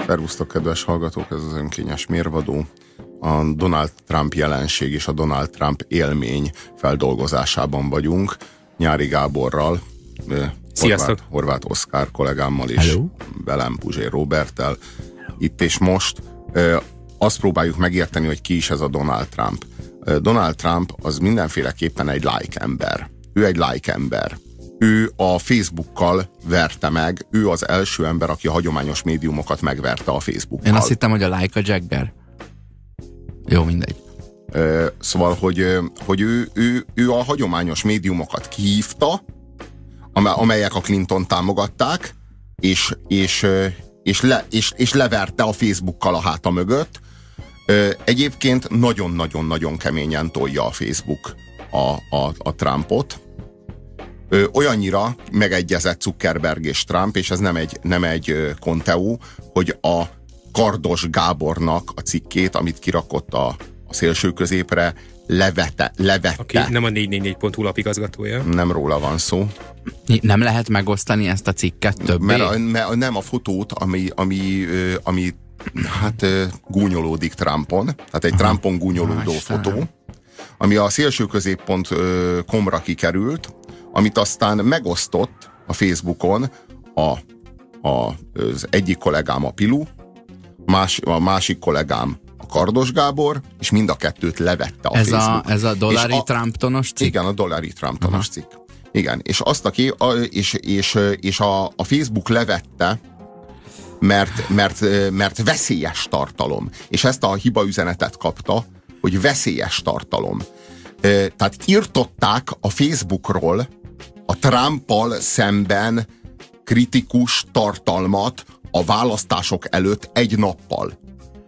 Szervusztok, kedves hallgatók, ez az önkényes mérvadó. A Donald Trump jelenség és a Donald Trump élmény feldolgozásában vagyunk. Nyári Gáborral, Horváth Oszkár kollégámmal és velem Puzsér Róberttel. Itt és most azt próbáljuk megérteni, hogy ki is ez a Donald Trump. Donald Trump az mindenféleképpen egy like ember. Ő egy like ember. Ő a Facebookkal verte meg, ő az első ember, aki a hagyományos médiumokat megverte a Facebookkal. Én azt hittem, hogy a like a Jagger. Jó, mindegy. Szóval, hogy ő a hagyományos médiumokat kihívta, amelyek a Clinton támogatták, és leverte a Facebookkal a háta mögött. Egyébként nagyon-nagyon-nagyon keményen tolja a Facebook a Trumpot. Olyannyira megegyezett Zuckerberg és Trump, és ez nem egy konteó, hogy a Kardos Gábornak a cikkét, amit kirakott a szélső középre, levette. Aki nem a 444.hu lapigazgatója. Nem róla van szó. Nem lehet megosztani ezt a cikket többé? Mert nem a fotót, ami hát gúnyolódik Trumpon, tehát egy Trumpon gúnyolódó fotó, ami a szélső középpont.com-ra kikerült, amit aztán megosztott a Facebookon az egyik kollégám a Pilu, a másik kollégám a Kardos Gábor, és mind a kettőt levette a Facebook. Ez a dollari Trumptonos cikk? Igen, a dollari Trumptonos cikk. Igen, és azt a Facebook levette, mert veszélyes tartalom. És ezt a hibaüzenetet kapta, hogy veszélyes tartalom. Tehát írtották a Facebookról a Trumpal szemben kritikus tartalmat a választások előtt egy nappal.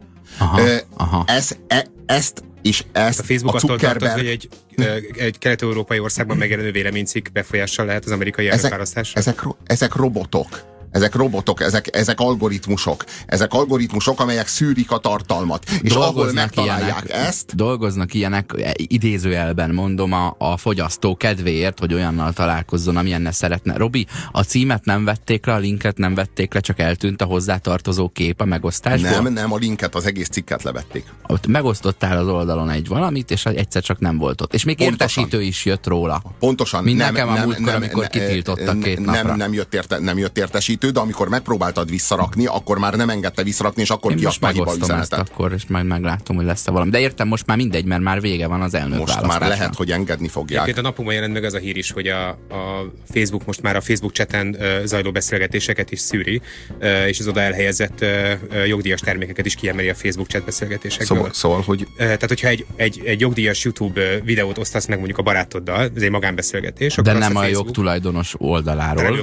Ezt a Facebook attól tartott, hogy egy kelet-európai országban megjelenő véleménycikk befolyással lehet az amerikai elnökválasztásra. Ezek robotok. Ezek algoritmusok, amelyek szűrik a tartalmat. És ahol megtalálják ezt... Dolgoznak ilyenek, idézőjelben mondom, a fogyasztó kedvéért, hogy olyannal találkozzon, amilyenne szeretne. Robi, a címet nem vették le, a linket nem vették le, csak eltűnt a hozzátartozó kép a megosztásból? Nem, a linket, az egész cikket levették. Ott megosztottál az oldalon egy valamit, és egyszer csak nem volt ott. És még pontosan. Értesítő is jött róla. Pontosan. Mint nekem a múltkor, amikor kitiltottak 2 napra. Nem jött értesítő, de amikor megpróbáltad visszarakni, akkor már nem engedte visszarakni, és akkor kiadta a hibaüzenetet. Akkor, és majd meglátom, hogy lesz-e valami. De értem, most már mindegy, mert már vége van az elnökválasztásnak. Most már lehet, hogy engedni fogják. Egyébként a napokban jelent meg az a hír is, hogy a Facebook most már a Facebook chaten zajló beszélgetéseket is szűri, és az oda elhelyezett jogdíjas termékeket is kiemeli a Facebook chat beszélgetésekből. Szóval, hogy... Tehát, hogyha egy jogdíjas YouTube videót osztasz meg mondjuk a barátoddal, ez egy magánbeszélgetés. De nem a jogtulajdonos oldaláról,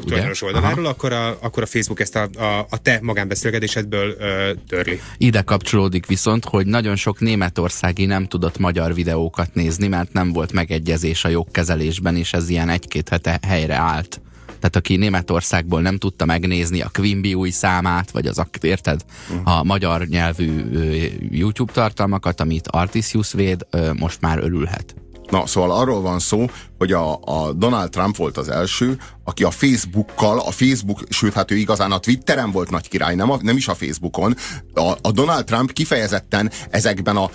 akkor a Facebook ezt a te magánbeszélgetésedből törli. Ide kapcsolódik viszont, hogy nagyon sok németországi nem tudott magyar videókat nézni, mert nem volt megegyezés a jogkezelésben, és ez ilyen 1-2 hete helyre állt. Tehát aki Németországból nem tudta megnézni a Quimby új számát, vagy érted? A magyar nyelvű YouTube tartalmakat, amit Artisius véd, most már örülhet. Na, szóval arról van szó, hogy a Donald Trump volt az első, aki a Facebookkal, sőt, hát ő igazán a Twitteren volt nagy király, nem is a Facebookon. A Donald Trump kifejezetten ezekben a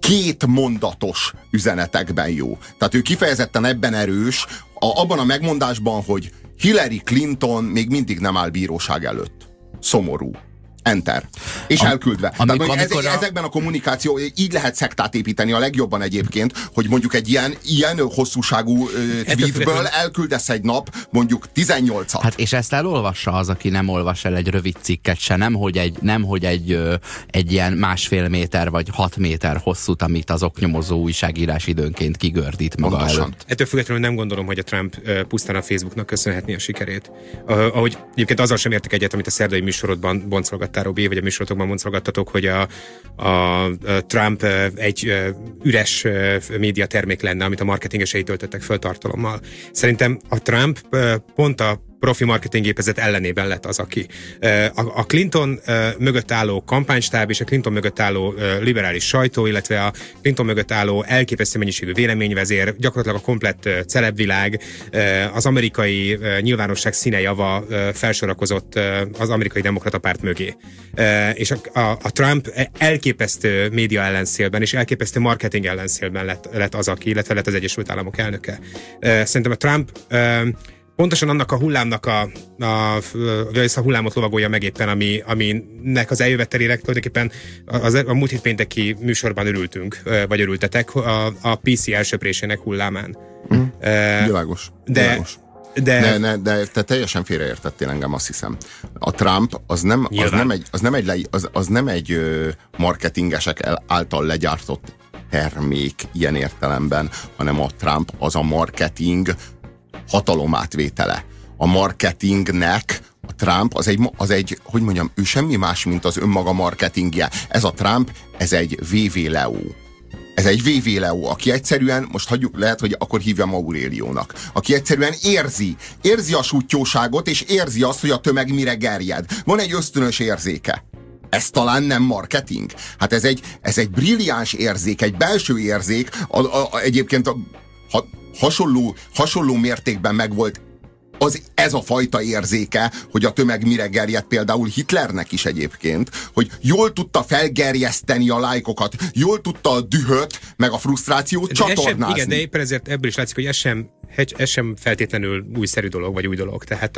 2 mondatos üzenetekben jó. Tehát ő kifejezetten ebben erős, abban a megmondásban, hogy Hillary Clinton még mindig nem áll bíróság előtt. Szomorú. Enter. És elküldve. Ezekben a kommunikáció, így lehet szektát építeni a legjobban egyébként, hogy mondjuk egy ilyen hosszúságú tweetből elküldesz egy nap mondjuk 18-at. Hát és ezt elolvassa az, aki nem olvas el egy rövid cikket se, nem hogy egy ilyen 1,5 méter vagy 6 méter hosszút, amit az oknyomozó újságírás időnként kigördít maga előtt. Ettől függetlenül nem gondolom, hogy a Trump pusztán a Facebooknak köszönhetné a sikerét. Ahogy egyébként azzal sem értek egyet, amit a szerdai műsorodban boncolgat Robi, vagy a műsorotokban mondszolgattatok, hogy a Trump egy üres médiatermék lenne, amit a marketingesei töltöttek föl tartalommal. Szerintem a Trump pont a profi marketinggépezet ellenében lett az, aki. A Clinton mögött álló kampánystáb és a Clinton mögött álló liberális sajtó, illetve a Clinton mögött álló elképesztő mennyiségű véleményvezér, gyakorlatilag a komplett celebvilág, az amerikai nyilvánosság színejava felsorakozott az amerikai demokrata párt mögé. És a Trump elképesztő média ellenszélben és elképesztő marketing ellenszélben lett az, aki, illetve lett az Egyesült Államok elnöke. Szerintem a Trump pontosan annak a hullámnak a hullámot lovagolja meg éppen, aminek az eljövetelére tulajdonképpen a múlt hét pénteki műsorban vagy örültetek a PC elsöprésének hullámán. Világos. De te teljesen félreértettél engem, azt hiszem. A Trump az nem egy marketingesek által legyártott termék ilyen értelemben, hanem a Trump az a marketing hatalomátvétele. A marketingnek a Trump az egy, hogy mondjam, ő semmi más, mint az önmaga marketingje. Ez a Trump, ez egy VV Leo. Ez egy VV Leo, aki egyszerűen, most hagyjuk, lehet, hogy akkor hívjam Auréliónak, aki egyszerűen érzi a sútyóságot, és érzi azt, hogy a tömeg mire gerjed. Van egy ösztönös érzéke. Ez talán nem marketing? Hát ez egy brilliáns érzék, egy belső érzék, egyébként hasonló mértékben megvolt ez a fajta érzéke, hogy a tömeg mire gerjed, például Hitlernek is egyébként, hogy jól tudta felgerjeszteni a lájkokat, jól tudta a dühöt, meg a frusztrációt csatornázni. Igen, de éppen ezért ebből is látszik, hogy ez sem feltétlenül újszerű dolog, vagy új dolog. Tehát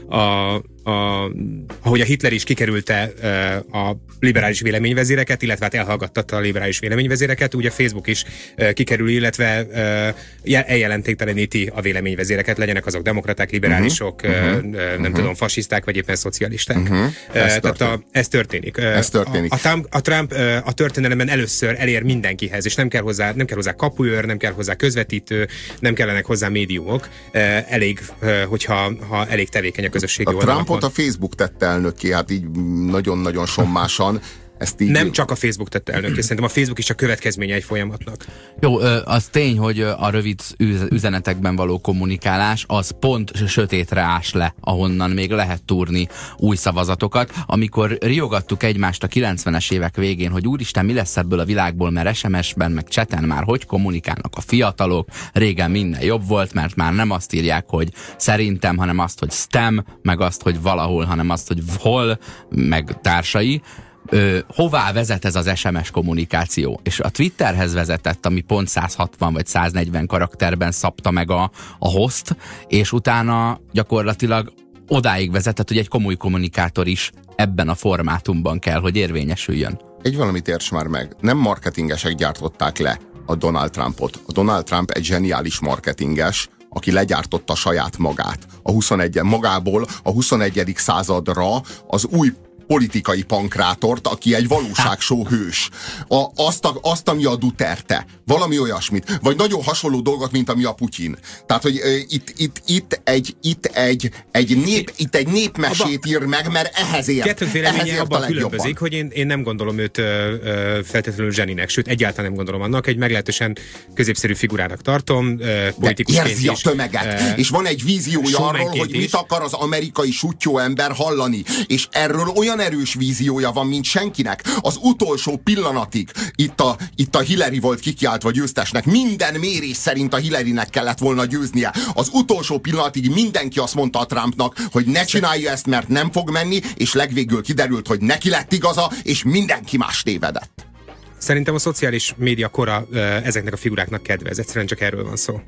ahogy a Hitler is kikerülte a liberális véleményvezéreket, illetve hát elhallgattatta a liberális véleményvezéreket, úgy a Facebook is kikerül, illetve eljelentékteleníti a véleményvezéreket, legyenek azok demokraták, liberálisok, nem tudom, fasiszták, vagy éppen szocialisták. Ez történik. A Trump a történelemben először elér mindenkihez, és nem kell hozzá kapuőr, nem kell hozzá közvetítő, nem kellenek hozzá médiumok, elég, hogyha elég tevékeny a közösségi oldalakon. Trumpot a Facebook tette elnökké, hát így nagyon-nagyon sommásan. Nem csak a Facebook tette elnökké, szerintem a Facebook is a következménye egy folyamatnak. Jó, az tény, hogy a rövid üzenetekben való kommunikálás az pont sötétre ás le, ahonnan még lehet túrni új szavazatokat. Amikor riogattuk egymást a 90-es évek végén, hogy úristen, mi lesz ebből a világból, mert SMS-ben, meg chaten már hogy kommunikálnak a fiatalok, régen minden jobb volt, mert már nem azt írják, hogy szerintem, hanem azt, hogy stem, meg azt, hogy valahol, hanem azt, hogy hol, meg társai. Hová vezet ez az SMS kommunikáció? És a Twitterhez vezetett, ami pont 160 vagy 140 karakterben szabta meg a host, és utána gyakorlatilag odáig vezetett, hogy egy komoly kommunikátor is ebben a formátumban kell, hogy érvényesüljön. Egy valamit érts már meg, nem marketingesek gyártották le a Donald Trumpot. A Donald Trump egy zseniális marketinges, aki legyártotta saját magát. Magából a 21. századra az új politikai pankrátort, aki egy valóságshow hős. Azt, ami a Duterte. Valami olyasmit. Vagy nagyon hasonló dolgot, mint ami a Putyin. Tehát, hogy itt egy népmesét ír meg, mert ehhez ért. Kettőnk véleménye abban különbözik, hogy én nem gondolom őt feltétlenül zseninek, sőt, egyáltalán nem gondolom annak, egy meglehetősen középszerű figurának tartom, politikusként érzi a tömeget. És van egy víziója arról, hogy mit akar az amerikai suttyó ember hallani. És erről olyan erős víziója van, mint senkinek. Az utolsó pillanatig itt a Hillary volt kikiáltva győztesnek. Minden mérés szerint a Hillarynek kellett volna győznie. Az utolsó pillanatig mindenki azt mondta a Trumpnak, hogy ne csinálja ezt, mert nem fog menni, és legvégül kiderült, hogy neki lett igaza, és mindenki más tévedett. Szerintem a szociális média kora ezeknek a figuráknak kedvez. Egyszerűen csak erről van szó.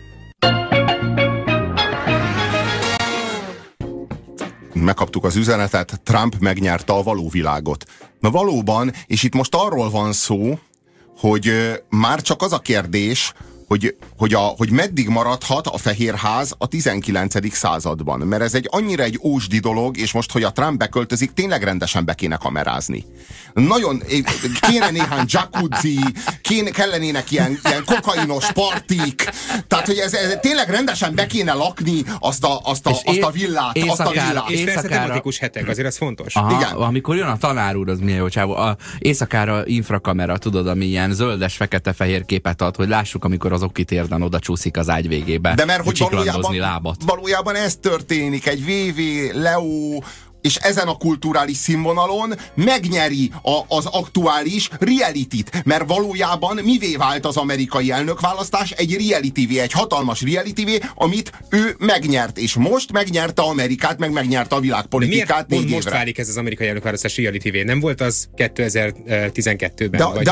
Megkaptuk az üzenetet, Trump megnyerte a való világot. Na valóban, és itt most arról van szó, hogy már csak az a kérdés, hogy meddig maradhat a Fehérház a 19. században. Mert ez annyira egy ósdi dolog, és most, hogy a Trump beköltözik, tényleg rendesen be kéne kamerázni. Nagyon, kéne néhány jacuzzi, kellenének ilyen kokainos partik, tehát, hogy ez tényleg rendesen be kéne lakni azt a villát. És persze tematikus hetek, azért ez fontos. Aha, igen. Amikor jön a tanár úr, az milyen jó csávó. Éjszakára infrakamera, tudod, ami ilyen zöldes, fekete-fehér képet ad, hogy lássuk, amikor azok kitérnek szerdán oda csúszik az ágy végébe. De mert hogy lábat. Valójában ez történik, egy VV, Leo, és ezen a kulturális színvonalon megnyeri az aktuális realityt, mert valójában mivé vált az amerikai elnökválasztás? Egy realityvé, egy hatalmas realityvé, amit ő megnyert, és most megnyerte Amerikát, megnyerte a világpolitikát 4 évre. Most válik ez az amerikai elnökválasztás realityvé? Nem volt az 2012-ben?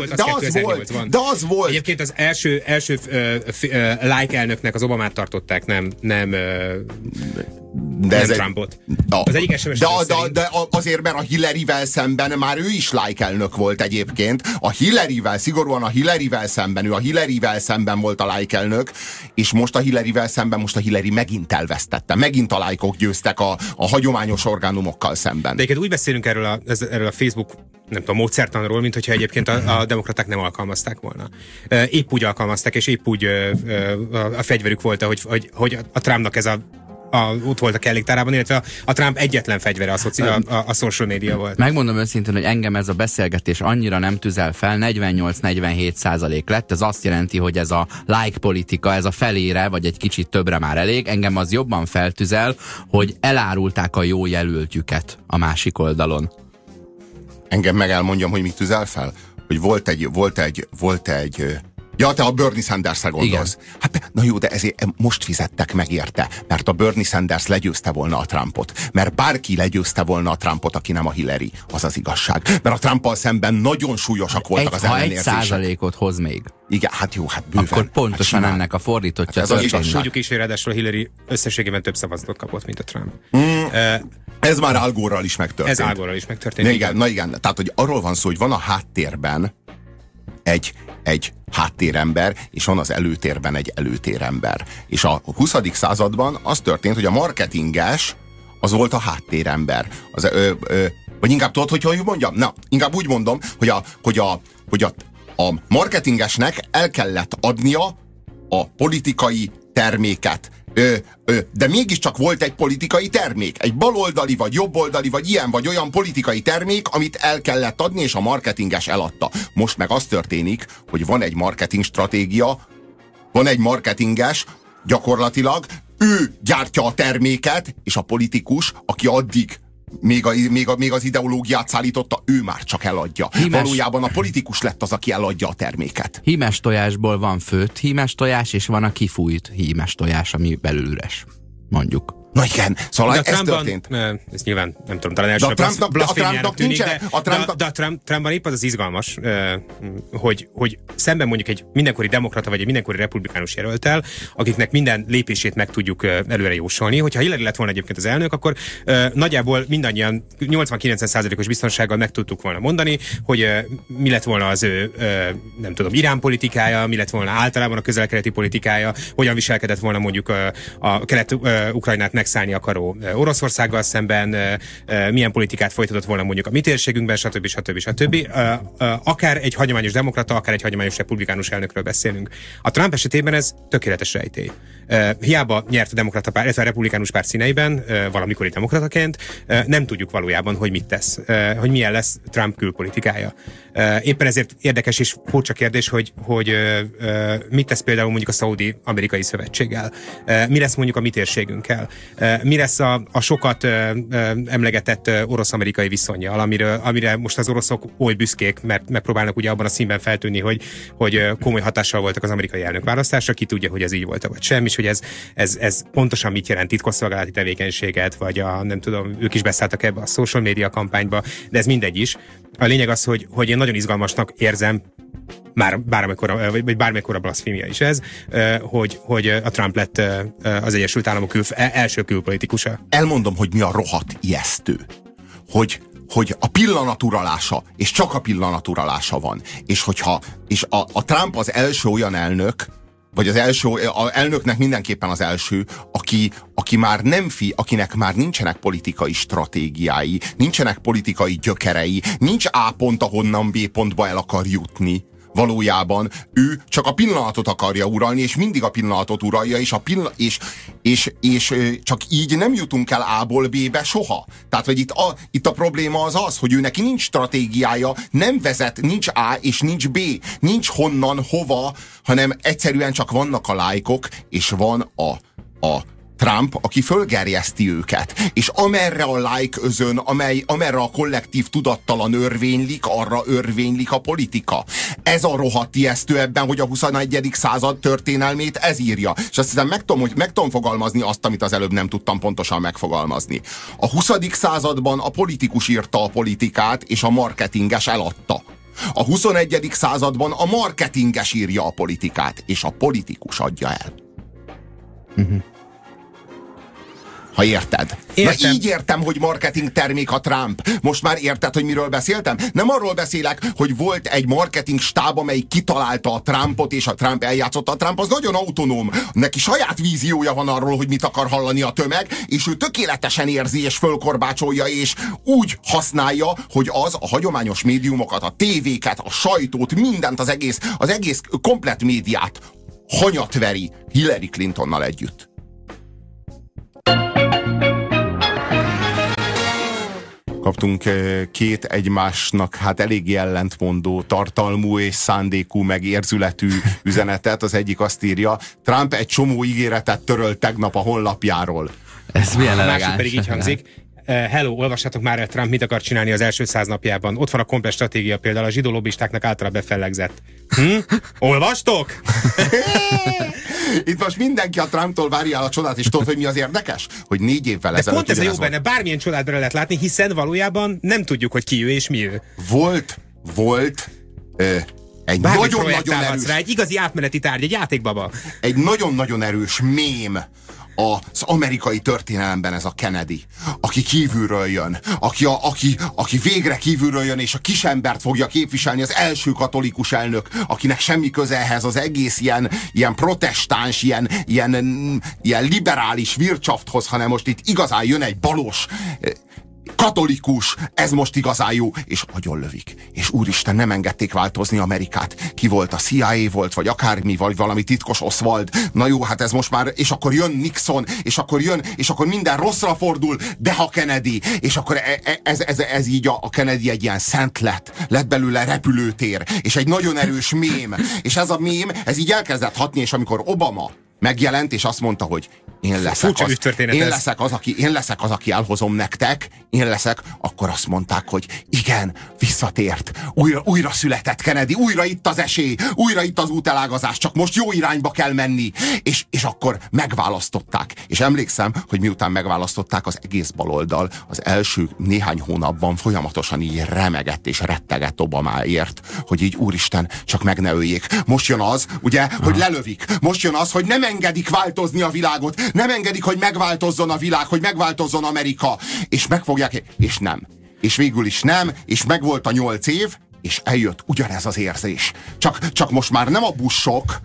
De az volt. Egyébként az első like elnöknek az Obamát tartották, nem Trumpot. Az egyik de azért, mert a Hillary-vel szemben már ő is like elnök volt egyébként. Szigorúan a Hillary-vel szemben, ő a Hillary-vel szemben volt a like elnök, és most a Hillary-vel szemben, most a Hillary megint elvesztette. Megint a like-ok győztek a hagyományos orgánumokkal szemben. De egyébként úgy beszélünk erről a Facebook, nem tudom, módszertanról, mint hogyha egyébként a demokraták nem alkalmazták volna. Épp úgy alkalmazták, és épp úgy a fegyverük volt, hogy a Trumpnak ez ott volt a kelléktárában, illetve a Trump egyetlen fegyvere a social media volt. Megmondom őszintén, hogy engem ez a beszélgetés annyira nem tüzel fel, 48-47% lett, ez azt jelenti, hogy ez a like politika, ez a felére, vagy egy kicsit többre már elég, engem az jobban feltüzel, hogy elárulták a jó jelöltjüket a másik oldalon. Engem meg elmondjam, hogy mit tüzel fel? Hogy volt egy ja, te a Bernie Sanders-re gondolsz. Hát, na jó, de ezért most fizettek meg érte, mert a Bernie Sanders legyőzte volna a Trumpot. Mert bárki legyőzte volna a Trumpot, aki nem a Hillary. Az az igazság. Mert a Trumpal szemben nagyon súlyosak voltak az ellenérzések. Ha 1%-ot hoz még. Igen, hát jó, hát bőven. Akkor pontosan ennek a fordítottja. Hát és tudjuk is, hogy ráadásul a Hillary összességében több szavazatot kapott, mint a Trump. Ez már Al Gore-ral is megtörtént. Ez Al Gore-ral is megtörtént. Na igen. Tehát, hogy arról van szó, hogy van a háttérben egy háttérember, és van az előtérben egy előtérember. És a 20. században az történt, hogy a marketinges az volt a háttérember. Vagy inkább tudod, hogy mondjam? Na, inkább úgy mondom, hogy a marketingesnek el kellett adnia a politikai terméket. De mégiscsak volt egy politikai termék. Egy baloldali, vagy jobboldali, vagy ilyen, vagy olyan politikai termék, amit el kellett adni, és a marketinges eladta. Most meg az történik, hogy van egy marketing stratégia, van egy marketinges, gyakorlatilag ő gyártja a terméket, és a politikus, aki addig még az ideológiát szállította, ő már csak eladja. Valójában a politikus lett az, aki eladja a terméket. Hímes tojásból van főtt hímes tojás, és van a kifújt hímes tojás, ami belül üres. Mondjuk. Na igen, szóval ez történt. Ez nyilván, nem tudom, talán első blasfémiának tűnik, de a Trumpban épp az izgalmas, hogy szemben mondjuk egy mindenkori demokrata, vagy egy mindenkori republikánus jelölttel, akiknek minden lépését meg tudjuk előre jósolni. Hogyha Hillary lett volna egyébként az elnök, akkor nagyjából mindannyian 80-90%-os biztonsággal meg tudtuk volna mondani, hogy mi lett volna az ő, nem tudom, Irán politikája, mi lett volna általában a közel-keleti politikája, hogyan viselkedett volna mondjuk a kelet-ukrajnát megszállni akaró Oroszországgal szemben, milyen politikát folytatott volna mondjuk a mi térségünkben, stb. Akár egy hagyományos demokrata, akár egy hagyományos republikánus elnökről beszélünk. A Trump esetében ez tökéletes rejtély. Hiába nyert a demokrata párt, illetve a republikánus párt színeiben, valamikori demokrataként, nem tudjuk valójában, hogy mit tesz, hogy milyen lesz Trump külpolitikája. Éppen ezért érdekes és furcsa kérdés, hogy mit tesz például mondjuk a szaudi-amerikai szövetséggel, mi lesz mondjuk a mi térségünkkel, mi lesz a sokat emlegetett orosz-amerikai viszonnyal, amire most az oroszok oly büszkék, mert megpróbálnak ugye abban a színben feltűnni, hogy komoly hatással voltak az amerikai elnökválasztásra, ki tudja, hogy ez így volt, vagy sem, és hogy ez pontosan mit jelent, titkosszolgálati tevékenységet, vagy nem tudom, ők is beszálltak ebbe a social media kampányba, de ez mindegy is. A lényeg az, hogy én nagyon izgalmasnak érzem, bármikor a blaszfémia is ez, hogy a Trump lett az Egyesült Államok első külpolitikusa. Elmondom, hogy mi a rohadt ijesztő. Hogy a pillanaturalása, és csak a pillanaturalása van. És a Trump az első olyan elnök, vagy az elnöknek mindenképpen az első, aki már akinek már nincsenek politikai stratégiái, nincsenek politikai gyökerei, nincs A pont, ahonnan B pontba el akar jutni, valójában ő csak a pillanatot akarja uralni, és mindig a pillanatot uralja, és csak így nem jutunk el A-ból B-be soha. Tehát, hogy itt a probléma az, hogy ő neki nincs stratégiája, nem vezet, nincs A és nincs B, nincs honnan, hova, hanem egyszerűen csak vannak a lájkok, és van a Trump, aki fölgerjeszti őket. És amerre a like özön, amerre a kollektív tudattalan örvénylik, arra örvénylik a politika. Ez a rohadt ijesztő ebben, hogy a 21. század történelmét ez írja. És azt hiszem, meg tudom fogalmazni azt, amit az előbb nem tudtam pontosan megfogalmazni. A 20. században a politikus írta a politikát, és a marketinges eladta. A 21. században a marketinges írja a politikát, és a politikus adja el. Ha érted. Na így értem, hogy marketing termék a Trump. Most már érted, hogy miről beszéltem? Nem arról beszélek, hogy volt egy marketing stáb, amelyik kitalálta a Trumpot, és a Trump eljátszotta. A Trump az nagyon autonóm. Neki saját víziója van arról, hogy mit akar hallani a tömeg, és ő tökéletesen érzi, és fölkorbácsolja, és úgy használja, hogy az a hagyományos médiumokat, a tévéket, a sajtót, mindent, az egész komplett médiát hanyatveri Hillary Clintonnal együtt. Kaptunk két egymásnak hát eléggé ellentmondó tartalmú és szándékú meg érzületű üzenetet. Az egyik azt írja, Trump egy csomó ígéretet törölt tegnap a honlapjáról. Ez milyen elegáns. A másik pedig így hangzik. Hello, olvassátok már el, Trump mit akar csinálni az első 100 napjában. Ott van a komplet stratégia, például a zsidó lobbistáknak általában befellegzett. Olvastok? Itt most mindenki a Trumptól várja el a csodát, és tudod, hogy mi az érdekes? Hogy 4 évvel ezelőtt... Pont ez a jó benne, bármilyen csodát bele lehet látni, hiszen valójában nem tudjuk, hogy ki ő és mi ő. Volt egy nagyon-nagyon erős... Rá, egy igazi átmeneti tárgy, egy játékbaba. Egy nagyon-nagyon erős mém az amerikai történelemben, ez a Kennedy, aki kívülről jön, aki végre kívülről jön, és a kisembert fogja képviselni, az első katolikus elnök, akinek semmi köze ehhez az egész ilyen protestáns, ilyen liberális Wirtschafthoz, hanem most itt igazán jön egy balos katolikus, ez most igazán jó, és agyonlövik. És úristen, nem engedték változni Amerikát. Ki volt, a CIA volt, vagy akármi, vagy valami titkos Oswald. Na jó, hát ez most már, és akkor jön Nixon, és akkor minden rosszra fordul, de ha Kennedy, és akkor ez így a Kennedy egy ilyen szent lett belőle repülőtér, és egy nagyon erős mém. És ez a mém, ez így elkezdett hatni, és amikor Obama megjelent, és azt mondta, hogy én leszek az, aki elhozom nektek, akkor azt mondták, hogy igen, visszatért, újra született Kennedy, újra itt az esély, újra itt az útelágazás, csak most jó irányba kell menni, és akkor megválasztották. És emlékszem, hogy miután megválasztották, az egész baloldal az első néhány hónapban folyamatosan így remegett és rettegett Obamáért, hogy így úristen, csak meg ne öljék. Most jön az, ugye, hogy lelövik. Most jön az, hogy nem engedik változni a világot, nem engedik, hogy megváltozzon a világ, hogy megváltozzon Amerika, és megfogják, és nem. És végül is nem, és megvolt a 8 év, és eljött ugyanez az érzés. Csak most már nem a buszok,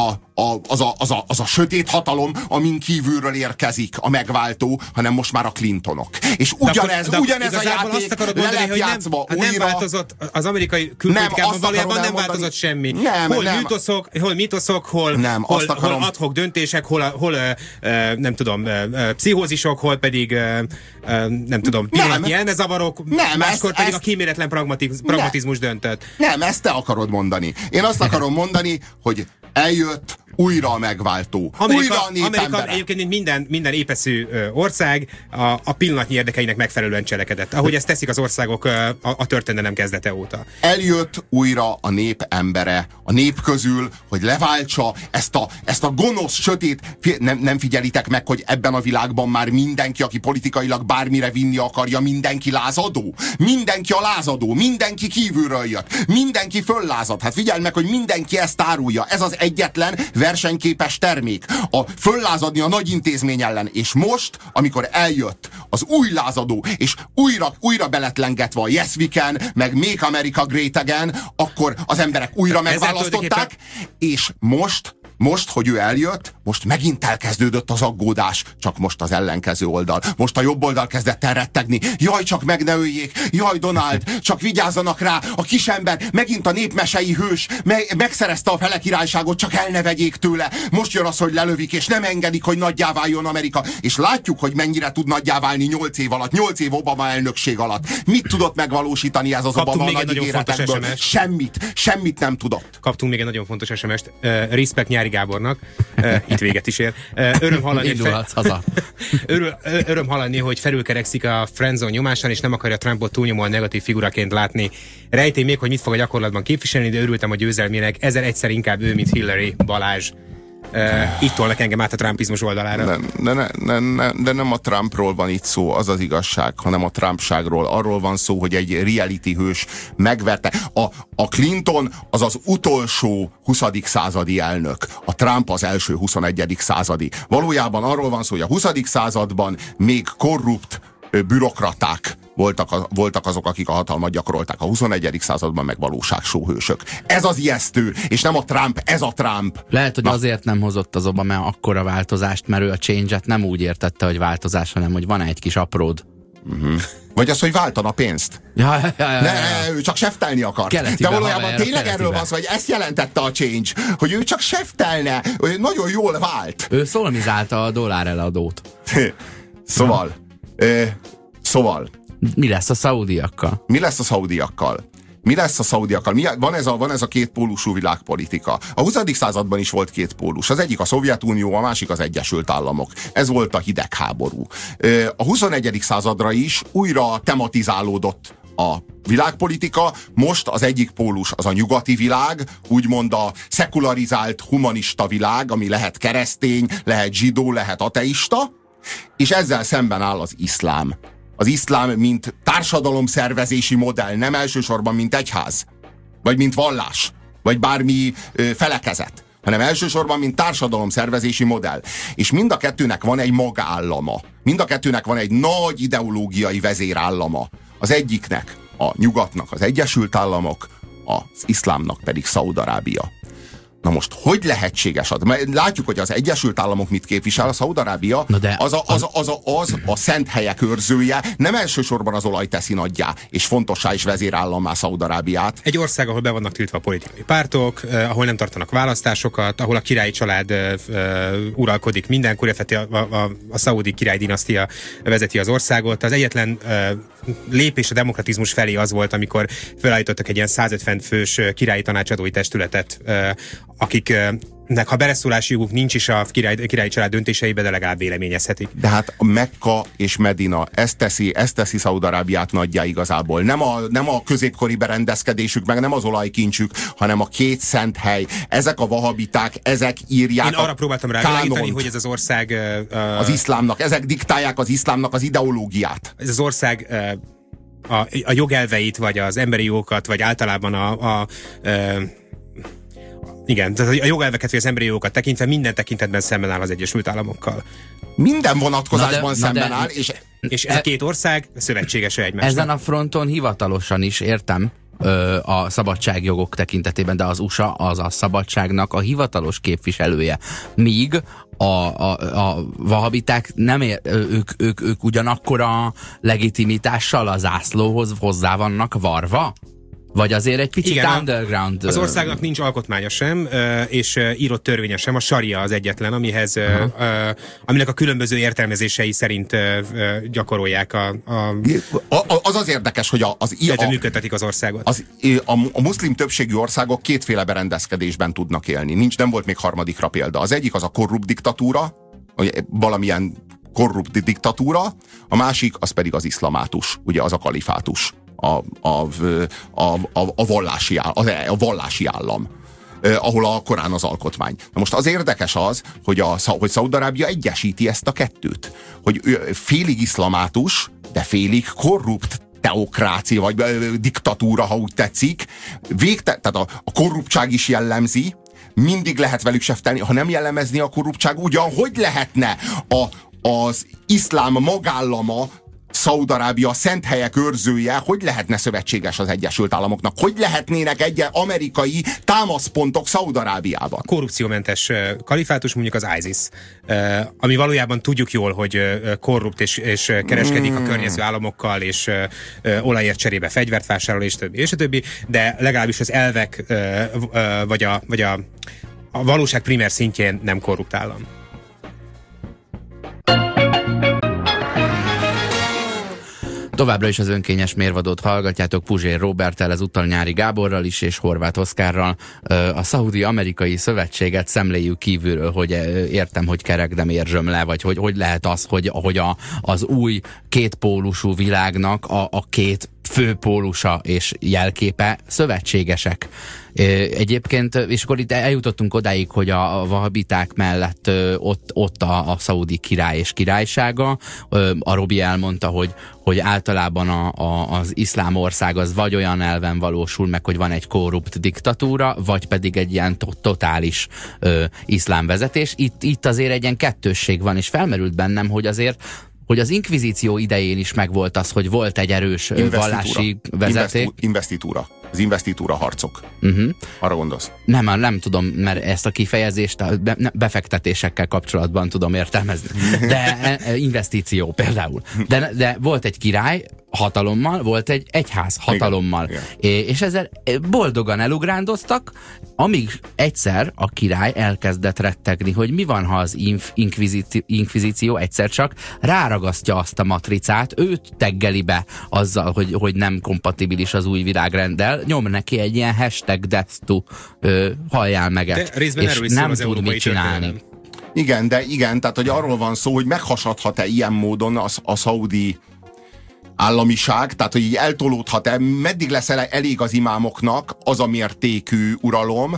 az a sötét hatalom, amin kívülről érkezik a megváltó, hanem most már a Clintonok. És ugyanez a játék le lett játszva újra. Nem változott az amerikai külpolitikában, valójában nem változott semmi. Hol mítoszok, hol ad hoc döntések, hol nem tudom, pszichózisok, hol pedig nem tudom, pillanatnyi elmezavarok, máskor pedig a kíméletlen pragmatizmus döntött. Nem, ezt te akarod mondani. Én azt akarom mondani, hogy eljött újra a megváltó. Amerika egyébként minden épeszű ország a pillanatnyi érdekeinek megfelelően cselekedett. Ahogy ezt teszik az országok a történelem kezdete óta. Eljött újra a nép embere, a nép közül, hogy leváltsa ezt a gonosz, sötét... Nem figyelitek meg, hogy ebben a világban már mindenki, aki politikailag bármire vinni akarja, mindenki lázadó? Mindenki a lázadó, mindenki kívülről jött, mindenki föllázad. Hát figyelj meg, hogy mindenki ezt árulja. Ez az egyetlen versenyképes termék. Föllázadni a nagy intézmény ellen. És most, amikor eljött az új lázadó, és újra beletlengetve a Yes We Can, meg Make America Great Again, akkor az emberek újra megválasztották, és most, hogy ő eljött, most megint elkezdődött az aggódás, csak most az ellenkező oldal. Most a jobb oldal kezdett el rettegni. Jaj, csak meg ne öljék! Jaj, Donald, csak vigyázzanak rá! A kisember, megint a népmesei hős, megszerezte a Fele Királyságot, csak el ne vegyék tőle. Most jön az, hogy lelövik, és nem engedik, hogy nagyjá váljon Amerika. És látjuk, hogy mennyire tud nagyjá válni 8 év alatt, 8 év Obama elnökség alatt. Mit tudott megvalósítani ez az Obama nagy ígéretekből? Semmit nem tudott. Kaptunk még egy nagyon fontos SMS-t. Respect Nyári Gábornak. Itt véget is ér. Öröm hallani, hogy felülkerekszik a friendzone nyomásán, és nem akarja Trumpot túlnyomóan negatív figuraként látni. Rejtély még, hogy mit fog a gyakorlatban képviselni, de örültem a győzelmének. 1001-szer inkább ő, mint Hillary. Balázs. Így tolnak engem át a trumpizmus oldalára. De nem a Trumpról van itt szó, az az igazság, hanem a Trumpságról. Arról van szó, hogy egy reality hős megverte. A Clinton az az utolsó 20. századi elnök. A Trump az első 21. századi. Valójában arról van szó, hogy a 20. században még korrupt bürokraták voltak azok, akik a hatalmat gyakorolták. A 21. században meg valóságsóhősök. Ez az ijesztő, és nem a Trump, ez a Trump. Lehet, hogy azért nem hozott az Obama akkora változást, mert ő a change-et nem úgy értette, hogy változás, hanem hogy van egy kis apród. Vagy az, hogy váltana pénzt. Ja. Ő csak seftelni akart. Keletibe, de valójában tényleg erről van szó, hogy ezt jelentette a change, hogy ő csak seftelne, hogy nagyon jól vált. Ő szolmizálta a dolláreladót. Szóval. Mi lesz a szaudiakkal? Van ez a kétpólusú világpolitika. A 20. században is volt két pólus. Az egyik a Szovjetunió, a másik az Egyesült Államok. Ez volt a hidegháború. A 21. századra is újra tematizálódott a világpolitika. Most az egyik pólus az a nyugati világ, úgymond a szekularizált humanista világ, ami lehet keresztény, lehet zsidó, lehet ateista, és ezzel szemben áll az iszlám. Az iszlám, mint társadalomszervezési modell, nem elsősorban mint egyház, vagy mint vallás, vagy bármi felekezet, hanem elsősorban mint társadalomszervezési modell. És mind a kettőnek van egy magállama. Mind a kettőnek van egy nagy ideológiai vezérállama. Az egyiknek, a nyugatnak az Egyesült Államok, az iszlámnak pedig Szaúd-Arábia. Na most, hogy lehetséges az? Mert látjuk, hogy az Egyesült Államok mit képvisel, a Szaúd-Arábia az a szent helyek őrzője, nem elsősorban az olaj teszi nagyjá, és fontossá is vezérállammá Szaúd-Arábiát. Egy ország, ahol be vannak tiltva a politikai pártok, ahol nem tartanak választásokat, ahol a királyi család uralkodik mindenkor, a szaúdi királydinasztia vezeti az országot. Az egyetlen lépés a demokratizmus felé az volt, amikor felállítottak egy ilyen 150 fős királyi tanácsadói testületet, akiknek, ha beleszólási joguk nincs is a királyi család döntéseibe, de legalább véleményezhetik. De hát a Mekka és Medina, ezt teszi Szaúd-Arábiát nagyjá igazából. Nem a középkori berendezkedésük, meg nem az olajkincsük, hanem a két szent hely. Ezek a vahabiták, ezek írják. Én arra próbáltam rávilágítani, hogy ez az ország az iszlámnak, ezek diktálják az iszlámnak az ideológiát. Ez az ország a jogelveit, vagy az emberi jogokat, vagy általában igen, tehát a jogelveket vagy az emberi jogokat tekintve minden tekintetben szemben áll az Egyesült Államokkal. Minden vonatkozásban szemben áll, és ez két ország szövetséges egymásnak. Ezen a fronton hivatalosan is értem a szabadságjogok tekintetében, de az USA az a szabadságnak a hivatalos képviselője. Míg a vahabiták nem ők ugyanakkor a legitimitással a zászlóhoz hozzá vannak varva? Vagy azért egy picit underground? Az országnak nincs alkotmánya sem, és írott törvénye sem. A saria az egyetlen, aminek a különböző értelmezései szerint gyakorolják az érdekes, hogy működtetik az országot. A muszlim többségű országok kétféle berendezkedésben tudnak élni. Nem volt még harmadikra példa. Az egyik az a korrupt diktatúra, valamilyen korrupt diktatúra, a másik az pedig az iszlamátus, ugye az a kalifátus. A vallási állam, ahol a Korán az alkotmány. Na most az érdekes az, hogy Szaúd-Arábia egyesíti ezt a kettőt. Hogy félig iszlamátus, de félig korrupt teokrácia, vagy diktatúra, ha úgy tetszik. Tehát a korruptság is jellemzi, mindig lehet velük seftelni. Ha nem jellemezni a korruptság, ugyan hogy lehetne az iszlám magállama Szaúd-Arábia szent helyek őrzője, hogy lehetne szövetséges az Egyesült Államoknak? Hogy lehetnének amerikai támaszpontok Szaúd-Arábiában? Korrupciómentes kalifátus, mondjuk az ISIS, ami valójában tudjuk jól, hogy korrupt és kereskedik a környező államokkal, és olajért cserébe fegyvert vásárol, és a többi, de legalábbis az elvek vagy a valóság primer szintjén nem korrupt állam. Továbbra is az önkényes mérvadót hallgatjátok Puzsér Róberttel, ezúttal Nyári Gáborral is, és Horváth Oszkárral. A Szaudi-amerikai szövetséget szemléljük kívülről, hogy értem, hogy kerek, de mérzsöm le, vagy hogy lehet az, hogy az új kétpólusú világnak a két főpólusa és jelképe szövetségesek. Egyébként, és akkor itt eljutottunk odáig, hogy a vahabiták mellett ott a szaudi király és királysága. A Robi elmondta, hogy általában az iszlám ország az vagy olyan elven valósul meg, hogy van egy korrupt diktatúra, vagy pedig egy ilyen totális iszlám vezetés. Itt azért egy ilyen kettősség van, és felmerült bennem, hogy azért az inkvizíció idején is megvolt az, hogy volt egy erős vallási vezeték. Investitúra. Az investitúra harcok. Arra gondolsz? Nem tudom, mert ezt a kifejezést a befektetésekkel kapcsolatban tudom értelmezni. De investíció például. De volt egy király hatalommal, volt egy egyház hatalommal. Igen. És ezzel boldogan elugrándoztak, amíg egyszer a király elkezdett rettegni, hogy mi van, ha az inkvizíció egyszer csak ráragasztja azt a matricát, őt teggeli be azzal, hogy nem kompatibilis az új világrenddel, nyom neki egy ilyen hashtag death to halljál meget, és nem tud mit csinálni. Igen, tehát hogy arról van szó, hogy meghasadhat-e ilyen módon a szaudi államiság, tehát hogy így eltolódhat-e, meddig lesz elég az imámoknak az a mértékű uralom,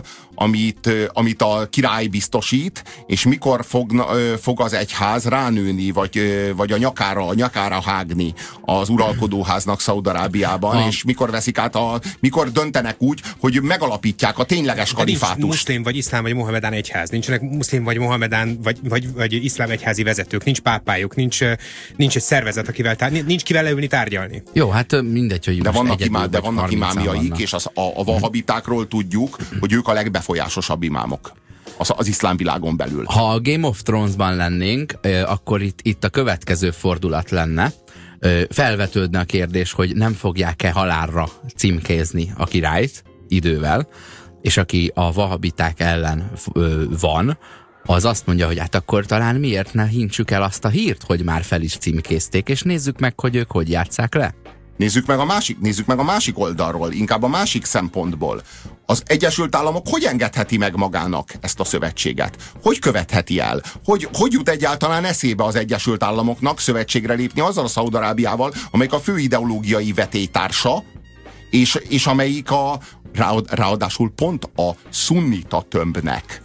amit a király biztosít, és mikor fog az egyház ránőni, vagy a nyakára hágni az uralkodóháznak Szaúd-Arábiában, és mikor veszik át mikor döntenek úgy, hogy megalapítják a tényleges kalifátust. Nincs muszlim, vagy iszlám, vagy mohamedán egyház. Nincsenek muszlim, vagy mohamedán, vagy iszlám egyházi vezetők. Nincs pápájuk, nincs egy szervezet, nincs kivel leülni tárgyalni. Jó, hát mindegy, hogy de vannak imámjaik, és a vahabitákról tudjuk, hogy ők a legbefolyásosabb imámok az iszlám világon belül. Ha a Game of Thrones-ban lennénk, akkor itt a következő fordulat lenne. Felvetődne a kérdés, hogy nem fogják-e halálra címkézni a királyt idővel, és aki a vahabiták ellen van, az azt mondja, hogy hát akkor talán miért ne hintsük el azt a hírt, hogy már fel is címkézték, és nézzük meg, hogy ők hogy játsszák le. Nézzük meg a másik oldalról, inkább a másik szempontból. Az Egyesült Államok hogy engedheti meg magának ezt a szövetséget? Hogy követheti el? Hogy jut egyáltalán eszébe az Egyesült Államoknak szövetségre lépni azzal a Szaúd-Arábiával, amelyik a fő ideológiai vetélytársa, és amelyik ráadásul pont a szunnita tömbnek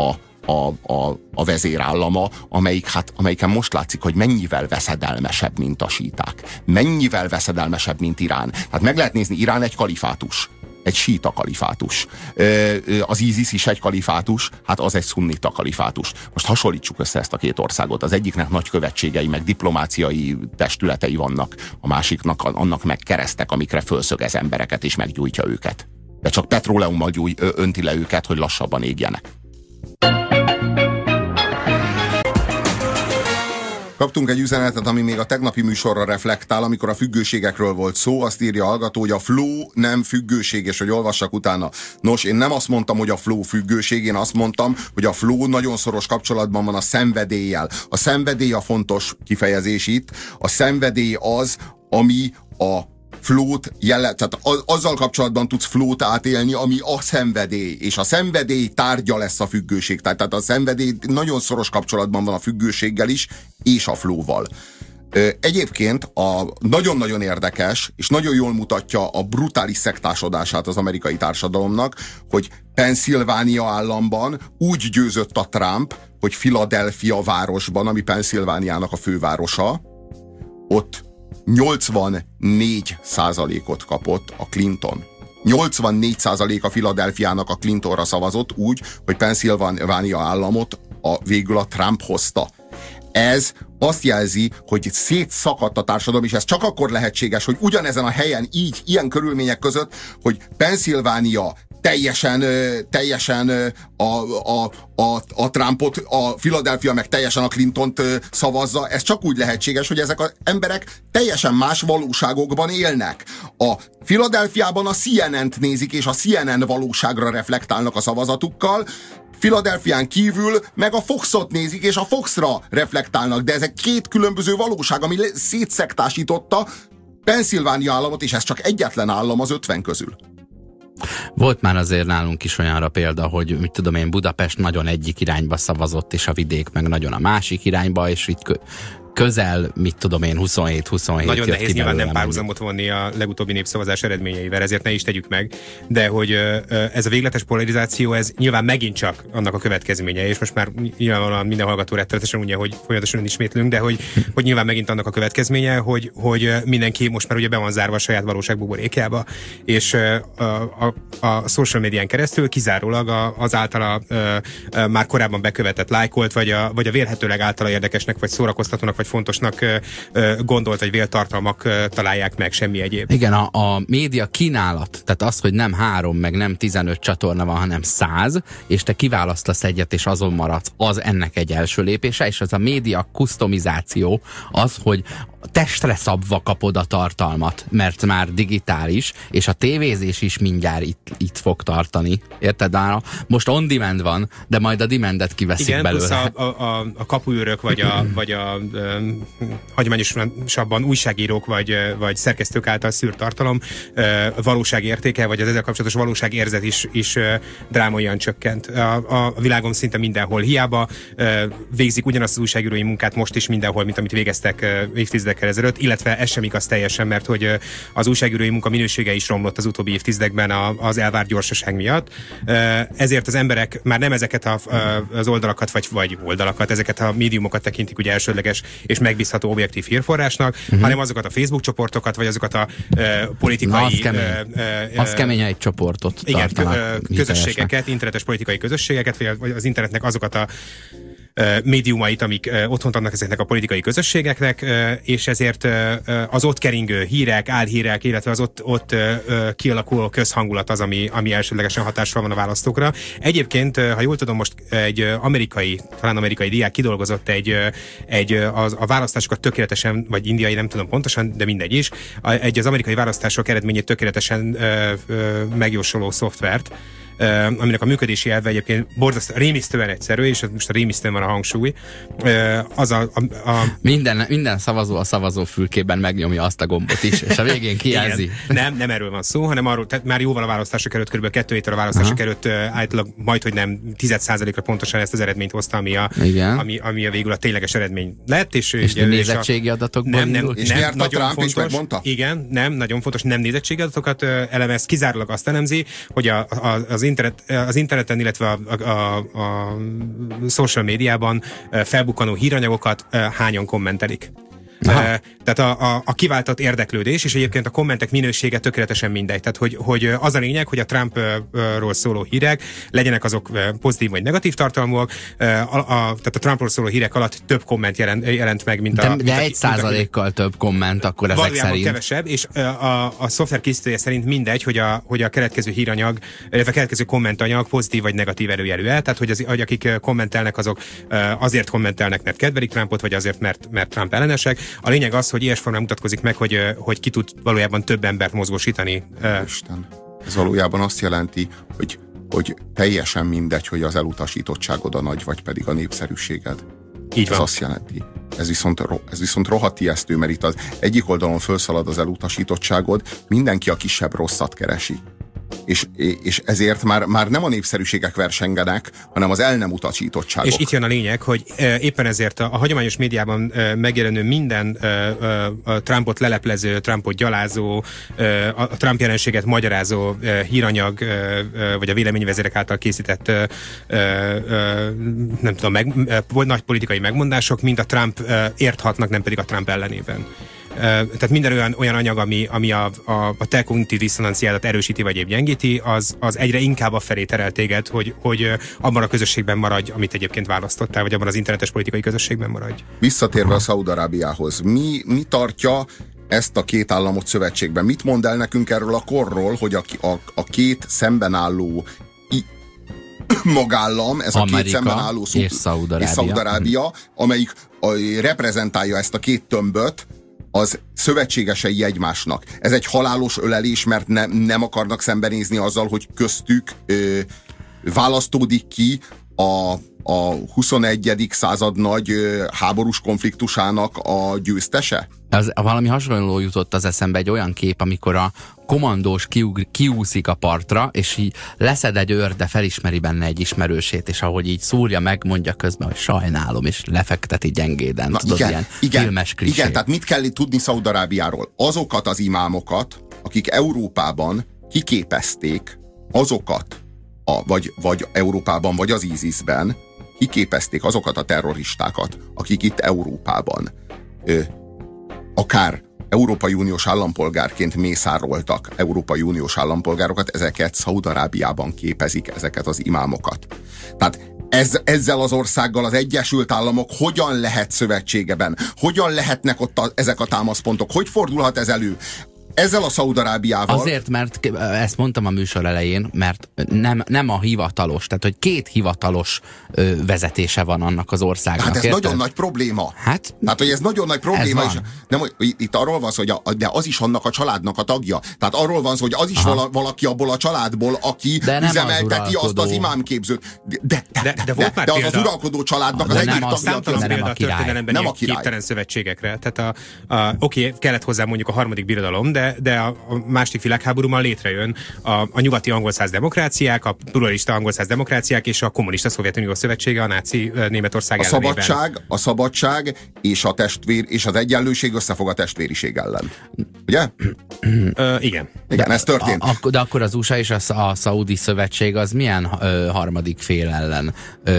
a vezérállama, amelyiken most látszik, hogy mennyivel veszedelmesebb, mint a síták. Mennyivel veszedelmesebb, mint Irán. Hát meg lehet nézni, Irán egy kalifátus. Egy síta kalifátus. Az ISIS is egy kalifátus, hát az egy szunnita kalifátus. Most hasonlítsuk össze ezt a két országot. Az egyiknek nagy követségei, meg diplomáciai testületei vannak, a másiknak annak meg keresztek, amikre fölszögez embereket és meggyújtja őket. De csak petróleummal önti le őket, hogy lassabban égjenek. Kaptunk egy üzenetet, ami még a tegnapi műsorra reflektál, amikor a függőségekről volt szó. Azt írja a hallgató, hogy a flow nem függőség, és hogy olvassak utána. Nos, én nem azt mondtam, hogy a flow függőség, én azt mondtam, hogy a flow nagyon szoros kapcsolatban van a szenvedéllyel. A szenvedély a fontos kifejezés itt. A szenvedély az, ami a flót tehát azzal kapcsolatban tudsz flót átélni, ami a szenvedély, és a szenvedély tárgya lesz a függőség. Tehát a szenvedély nagyon szoros kapcsolatban van a függőséggel is, és a flóval. Egyébként nagyon-nagyon érdekes, és nagyon jól mutatja a brutális szektásodását az amerikai társadalomnak, hogy Pennsylvania államban úgy győzött a Trump, hogy Philadelphia városban, ami Pennsylvaniának a fővárosa, ott 84%-ot kapott a Clinton. 84% a Philadelphiának a Clintonra szavazott úgy, hogy Pennsylvania államot végül a Trump hozta. Ez azt jelzi, hogy szétszakadt a társadalom, és ez csak akkor lehetséges, hogy ugyanezen a helyen így, ilyen körülmények között, hogy Pennsylvania teljesen a Trumpot, a Philadelphia meg teljesen a Clintont szavazza. Ez csak úgy lehetséges, hogy ezek az emberek teljesen más valóságokban élnek. A Philadelphiában a CNN-t nézik, és a CNN valóságra reflektálnak a szavazatukkal, Philadelphián kívül meg a Foxot nézik, és a Foxra reflektálnak, de ezek két különböző valóság, ami szétszektásította Pennsylvania államot, és ez csak egyetlen állam az 50 közül. Volt már azért nálunk is olyanra példa, hogy mit tudom én, Budapest nagyon egyik irányba szavazott, és a vidék meg nagyon a másik irányba, és itt közel, mit tudom én, 27 nagyon nehéz nyilván nem párhuzamot vonni a legutóbbi népszavazás eredményeivel, ezért ne is tegyük meg, de hogy ez a végletes polarizáció, ez nyilván megint csak annak a következménye, és most már nyilvánvalóan minden hallgató rettenetesen ugye, hogy folyamatosan ismétlünk, de hogy nyilván megint annak a következménye, hogy mindenki most már ugye be van zárva a saját valóság buborékjába, és a social médián keresztül kizárólag az általa már korábban bekövetett, lájkolt, vagy a vélhetőleg általa érdekesnek, vagy szórakoztatónak, vagy fontosnak gondolt, vagy véltartalmak találják meg, semmi egyéb. Igen, a média kínálat, tehát az, hogy nem 3, meg nem 15 csatorna van, hanem 100, és te kiválasztasz egyet, és azon maradsz, az ennek egy első lépése, és az a média kusztomizáció az, hogy testre szabva kapod a tartalmat, mert már digitális, és a tévézés is mindjárt itt fog tartani. Érted? Most on demand van, de majd a demandet kiveszik igen, belőle. Igen, plusz a kapuőrök, vagy a hagyományosabban újságírók, vagy szerkesztők által szűrt tartalom valóságértéke, vagy az ezzel kapcsolatos valóságérzet is drámaian csökkent. A világon szinte mindenhol. Hiába végzik ugyanazt az újságírói munkát most is mindenhol, mint amit végeztek évtizedekkel ezelőtt, illetve ez sem igaz teljesen, mert hogy az újságírói munka minősége is romlott az utóbbi évtizedekben az elvárt gyorsaság miatt. Ezért az emberek már nem ezeket az oldalakat, vagy oldalakat, ezeket a médiumokat tekintik ugye elsődleges és megbízható objektív hírforrásnak, hanem azokat a Facebook csoportokat, vagy azokat a politikai... Az kemény, egy csoportot tartanak. Közösségeket, internetes politikai közösségeket, vagy az internetnek azokat a médiumait, amik otthont adnak ezeknek a politikai közösségeknek, és ezért az ott keringő hírek, álhírek, illetve az ott kialakuló közhangulat az, ami elsődlegesen hatással van a választókra. Egyébként, ha jól tudom, most egy talán amerikai diák kidolgozott a választásokat tökéletesen, vagy indiai, nem tudom pontosan, de mindegy is, az amerikai választások eredményét tökéletesen megjósoló szoftvert, aminek a működési elve egyébként rémisztően egyszerű, és most a rémisztően van a hangsúly. Minden szavazó a szavazófülkében megnyomja azt a gombot is, és a végén kijelzi. Nem erről van szó, hanem arról, tehát már jóval a választások előtt, kb. 2 héttel a választások előtt általában majdhogy nem 10%-ra pontosan ezt az eredményt hozta, ami a végül a tényleges eredmény lett. És nézettségi adatokban és nyert a Trump is megmondta? Igen, nagyon fontos, nem nézettségi adatokat elemez, kizárólag azt elemzi, hogy az interneten, illetve a social médiában felbukkanó híranyagokat hányan kommentelik. Tehát a kiváltott érdeklődés, és egyébként a kommentek minősége tökéletesen mindegy. Tehát, hogy az a lényeg, hogy a Trumpról szóló hírek legyenek azok pozitív vagy negatív tartalmúak, tehát a Trumpról szóló hírek alatt több komment jelent meg, mint a... De 1%-kal több komment, akkor ezek szerint. Kevesebb, és a szoftver készítője szerint mindegy, hogy a keletkező híranyag, illetve a keletkező kommentanyag pozitív vagy negatív előjelű-e. Tehát, hogy akik kommentelnek, azok azért kommentelnek, mert kedvelik Trumpot, vagy azért, mert Trump ellenesek. A lényeg az, hogy ilyesformán mutatkozik meg, hogy ki tud valójában több embert mozgósítani. Isten. Ez valójában azt jelenti, hogy teljesen mindegy, hogy az elutasítottságod a nagy, vagy pedig a népszerűséged. Így van. Ez azt jelenti. Ez viszont rohadt ijesztő, mert itt az egyik oldalon fölszalad az elutasítottságod, mindenki a kisebb rosszat keresi. És ezért már nem a népszerűségek versengenek, hanem az el nem utasítottságok. És itt jön a lényeg, hogy éppen ezért a hagyományos médiában megjelenő minden Trumpot leleplező, Trumpot gyalázó, a Trump jelenséget magyarázó híranyag, vagy a véleményvezérek által készített nem tudom, nagy politikai megmondások, mind a Trump ért hatnak, nem pedig a Trump ellenében. tehát minden olyan anyag, ami a te kognitív diszonanciádat erősíti vagy épp gyengíti, az egyre inkább afelé terel téged, hogy abban a közösségben maradj, amit egyébként választottál, vagy abban az internetes politikai közösségben maradj. Visszatérve a Szaúd-Arábiához, mi tartja ezt a két államot szövetségben? Mit mond el nekünk erről a korról, hogy a két szemben álló magállam, ez Amerika a két szemben álló és Szaúd-Arábia, amelyik reprezentálja ezt a két tömböt, az szövetségesei egymásnak. Ez egy halálos ölelés, mert nem akarnak szembenézni azzal, hogy köztük választódik ki a 21. század nagy háborús konfliktusának a győztese? Valami hasonló jutott az eszembe, egy olyan kép, amikor a komandós kiúszik a partra, és így leszed egy őr, de felismeri benne egy ismerősét, és ahogy így szúrja meg, mondja közben, hogy sajnálom, és lefekteti gyengéden. Na, tudod, ilyen filmes klisé. Igen, tehát mit kell tudni Szaúd-Arábiáról? Azokat az imámokat, akik Európában kiképezték azokat, vagy Európában, vagy az ISIS-ben kiképezték azokat a terroristákat, akik itt Európában akár Európai Uniós állampolgárként mészároltak Európai Uniós állampolgárokat, ezeket Szaúd-Arábiában képezik, ezeket az imámokat. Tehát ezzel az országgal az Egyesült Államok hogyan lehet szövetségeben? Hogyan lehetnek ott ezek a támaszpontok? Hogy fordulhat ez elő? Ezzel a Szaúd-Arábiával... Azért, mert ezt mondtam a műsor elején, mert nem a hivatalos, tehát hogy két hivatalos vezetése van annak az országnak. Hát ez nagyon nagy probléma. Hát hogy ez nagyon nagy probléma. És nem, itt arról van szó, hogy de az is annak a családnak a tagja. Tehát arról van szó, hogy az is valaki abból a családból, aki üzemelteti azt az imámképzőt. De az az uralkodó családnak az egyik tagja. Számtalan példa a történelemben ilyen képtelen szövetségekre. Tehát oké, kellett hozzá mondjuk a harmadik birodalom, de a második világháborúban létrejön a nyugati angolszász demokráciák, a pluralista angolszász demokráciák és a kommunista Szovjetunió szövetsége a náci Németország ellenében. A szabadság és a testvér és az egyenlőség összefog a testvériség ellen. Ugye? Igen. Igen, ez történt. De akkor az USA és a Szaudi Szövetség az milyen harmadik fél ellen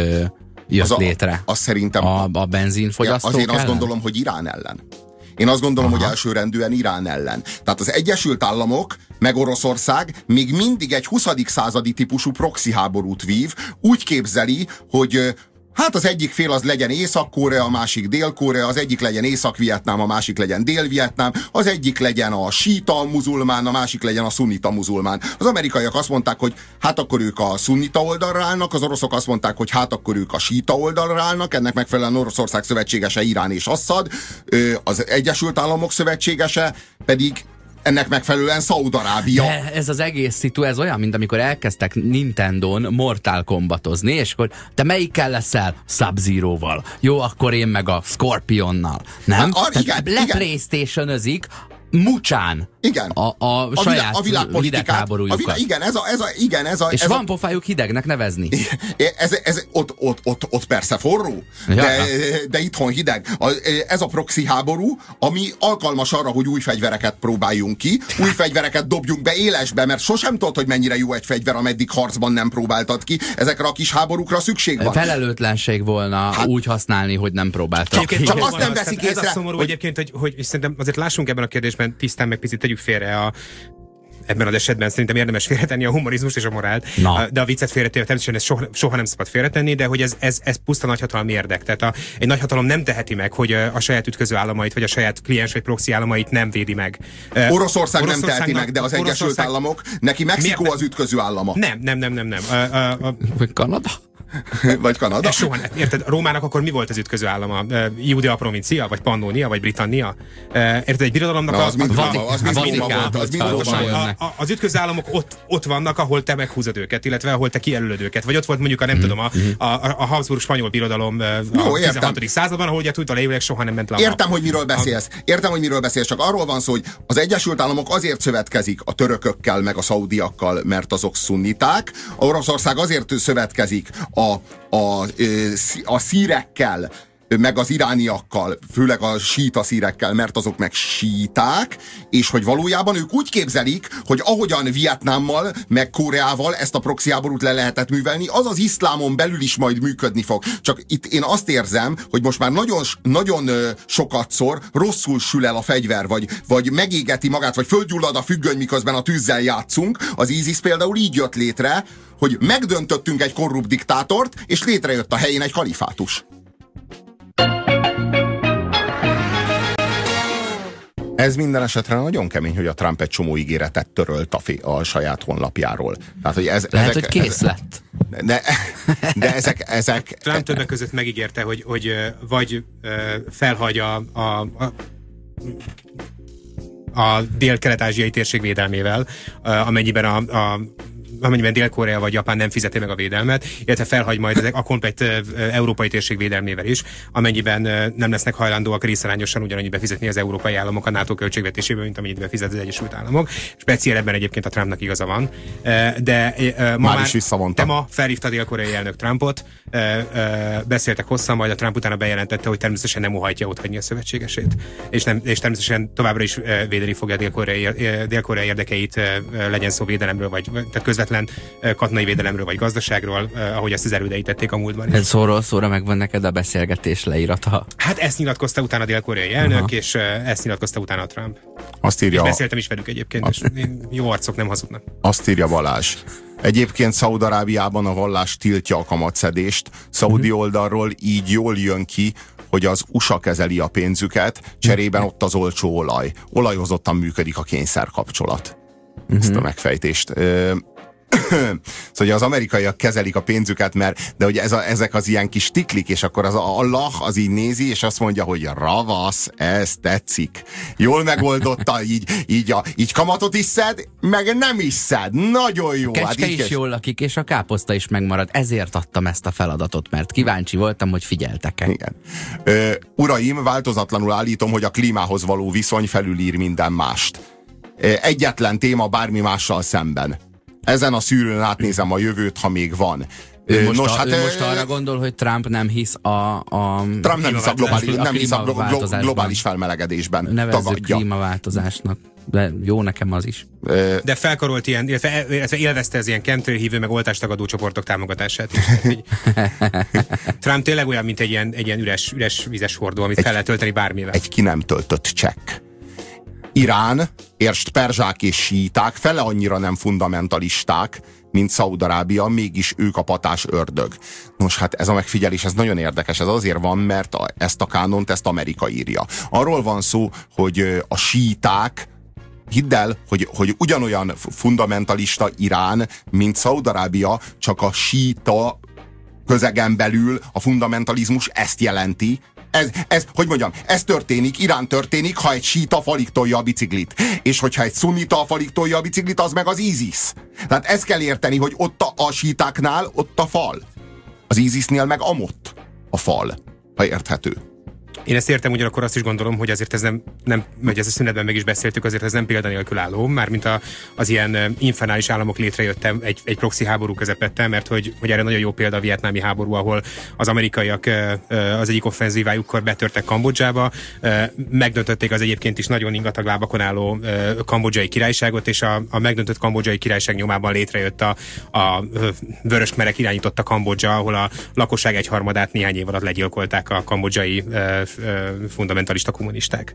jött létre? Az szerintem a benzinfogyasztók azért ellen? Azt gondolom, hogy Irán ellen. Én azt gondolom, hogy elsőrendűen Irán ellen. Tehát az Egyesült Államok meg Oroszország még mindig egy 20. századi típusú proxy háborút vív, úgy képzeli, hogy hát az egyik fél az legyen Észak-Korea, a másik Dél-Korea, az egyik legyen Észak-Vietnám, a másik legyen Dél-Vietnám, az egyik legyen a síta muzulmán, a másik legyen a szunnita muzulmán. Az amerikaiak azt mondták, hogy hát akkor ők a szunnita oldalra állnak, az oroszok azt mondták, hogy hát akkor ők a síta oldalra állnak, ennek megfelelően Oroszország szövetségese Irán és Assad, az Egyesült Államok szövetségese pedig ennek megfelelően Szaúd-Arábia. De ez az egész szitu, ez olyan, mint amikor elkezdtek Nintendon Mortal Kombatozni, és akkor te melyikkel leszel? Sub-Zero-val. Jó, akkor én meg a Scorpionnal. Nem? Igen. PlayStation-özik Mucsán. Igen. A saját hidegháborújukat. És van pofájuk hidegnek nevezni. Ott persze forró, de itthon hideg. Ez a proxy háború, ami alkalmas arra, hogy új fegyvereket próbáljunk ki, új fegyvereket dobjunk be élesbe, mert sosem tudod, hogy mennyire jó egy fegyver, ameddig harcban nem próbáltad ki. Ezekre a kis háborúkra szükség van. Felelőtlenség volna úgy használni, hogy nem próbáltak ki. Csak azt nem veszik észre. Ez a szomorú egyébként, hogy szerintem azért lássunk ebben a kérdésben tisztán, meg picit tegyük félre ebben az esetben szerintem érdemes félretenni a humorizmust és a morált, de a viccet félretenni, természetesen ezt soha nem szabad félretenni, de hogy ez puszta nagyhatalmi érdek. Tehát egy nagyhatalom nem teheti meg, hogy a saját ütköző államait, vagy a saját kliens vagy proxy államait nem védi meg. Oroszország nem teheti meg, de az Egyesült Államok, neki Mexikó az ütköző állama. Nem. Kanada? Vagy Kanada? Soha nem. Érted? Rómának akkor mi volt az ütköző állama? Judea provincia? Vagy Pannonia? Vagy Britannia? Érted? Egy birodalomnak az ütköző államok ott vannak, ahol te meghúzod őket, illetve ahol te kijelölöd őket. Vagy ott volt mondjuk a Habsburg spanyol birodalom a 16. században, ahol ugye tudta leívőleg soha nem ment le. Értem, hogy miről beszélsz. Csak arról van szó, hogy az Egyesült Államok azért szövetkezik a törökökkel, meg a szaudiakkal, mert azok szunniták. Oroszország azért szövetkezik a szírekkel, meg az irániakkal, főleg a síta szírekkel, mert azok meg síták, és hogy valójában ők úgy képzelik, hogy ahogyan Vietnámmal, meg Koreával ezt a proxy háborút le lehetett művelni, az az iszlámon belül is majd működni fog. Csak itt én azt érzem, hogy most már nagyon sokatszor rosszul sül el a fegyver, vagy megégeti magát, vagy földgyullad a függöny, miközben a tűzzel játszunk. Az ISIS például így jött létre, hogy megdöntöttünk egy korrupt diktátort, és létrejött a helyén egy kalifátus. Ez minden esetre nagyon kemény, hogy a Trump egy csomó ígéretet törölt a saját honlapjáról. Tehát, hogy lehet, hogy kész lett. De ezek... Trump többek között megígérte, hogy vagy felhagy a dél-kelet-ázsiai térség védelmével, amennyiben Dél-Korea vagy Japán nem fizeti meg a védelmet, illetve felhagy majd a komplett európai térség védelmével is, amennyiben nem lesznek hajlandóak részarányosan ugyanannyi befizetni az európai államok a NATO költségvetésében, mint amennyit befizet az Egyesült Államok. Speciál ebben egyébként a Trumpnak igaza van. De ma felhívta a dél-koreai elnök Trumpot, beszéltek hosszan, majd a Trump utána bejelentette, hogy természetesen nem óhajtja otthagyni a szövetségesét. És természetesen továbbra is védeni fogja a Dél-Korea érdekeit, legyen szó védelemről, vagy közvetlen katonai védelemről, vagy gazdaságról, ahogy ezt az erődei tették a múltban is. Szóról szóra megvan neked a beszélgetés leírata. Hát ezt nyilatkozta utána a dél-koreai elnök, és ezt nyilatkozta utána a Trump. Azt írja, és beszéltem is velük egyébként, és jó arcok nem hazudnak. Azt írja Balázs. Egyébként Szaúd-Arábiában a vallás tiltja a kamatszedést. Szaudi oldalról így jól jön ki, hogy az USA kezeli a pénzüket, cserében ott az olcsó olaj. Olajozottan működik a kényszerkapcsolat. Ezt a megfejtést. Szóval az amerikaiak kezelik a pénzüket, de hogy ezek az ilyen kis tiklik, és akkor az Allah az így nézi, és azt mondja, hogy ravasz, ez tetszik. Jól megoldotta, így kamatot is szed, meg nem is szed. Nagyon jó. Kecske hát is jól lakik, és a káposzta is megmarad. Ezért adtam ezt a feladatot, mert kíváncsi voltam, hogy figyeltek-e. Igen. Uraim, változatlanul állítom, hogy a klímához való viszony felülír minden mást. Egyetlen téma bármi mással szemben. Ezen a szűrőn átnézem a jövőt, ha még van. Most arra gondol, hogy Trump nem hisz Trump nem hisz a globális felmelegedésben. Nevezzük klímaváltozásnak. De jó nekem az is. De felkarolt ilyen, illetve élvezte az ilyen chemtrail hívő, meg oltástagadó csoportok támogatását is. Trump tényleg olyan, mint egy ilyen üres vizes hordó, amit fel lehet tölteni bármivel. Egy ki nem töltött csekk. Irán, értsd, perzsák és síták fele annyira nem fundamentalisták, mint Szaúd-Arábia, mégis ők a patás ördög. Nos, hát ez a megfigyelés, ez nagyon érdekes, ez azért van, mert ezt a kánont, ezt Amerika írja. Arról van szó, hogy a síták, hidd el, hogy ugyanolyan fundamentalista Irán, mint Szaúd-Arábia, csak a síta közegen belül a fundamentalizmus ezt jelenti. Hogy mondjam, ez történik, Irán történik, ha egy síta falig tolja a biciklit. És hogyha egy szunnita falig tolja a biciklit, az meg az ISIS. Tehát ezt kell érteni, hogy ott a sítáknál ott a fal. Az ISIS-nél meg amott a fal, ha érthető. Én ezt értem, ugyanakkor azt is gondolom, hogy azért ez nem hogy ez a szünetben meg is beszéltük, azért ez nem példanélkül álló, mármint az ilyen infernális államok létrejötte egy proxy háború közepette, mert hogy erre nagyon jó példa a vietnámi háború, ahol az amerikaiak az egyik offenzívájukkor betörtek Kambodzsába, megdöntötték az egyébként is nagyon ingatag lábakon álló kambodzsai királyságot, és a megdöntött kambodzsai királyság nyomában létrejött a vörösmerek irányította Kambodzsa, ahol a lakosság egyharmadát néhány év alatt legyilkolták a kambodzsai fundamentalista kommunisták.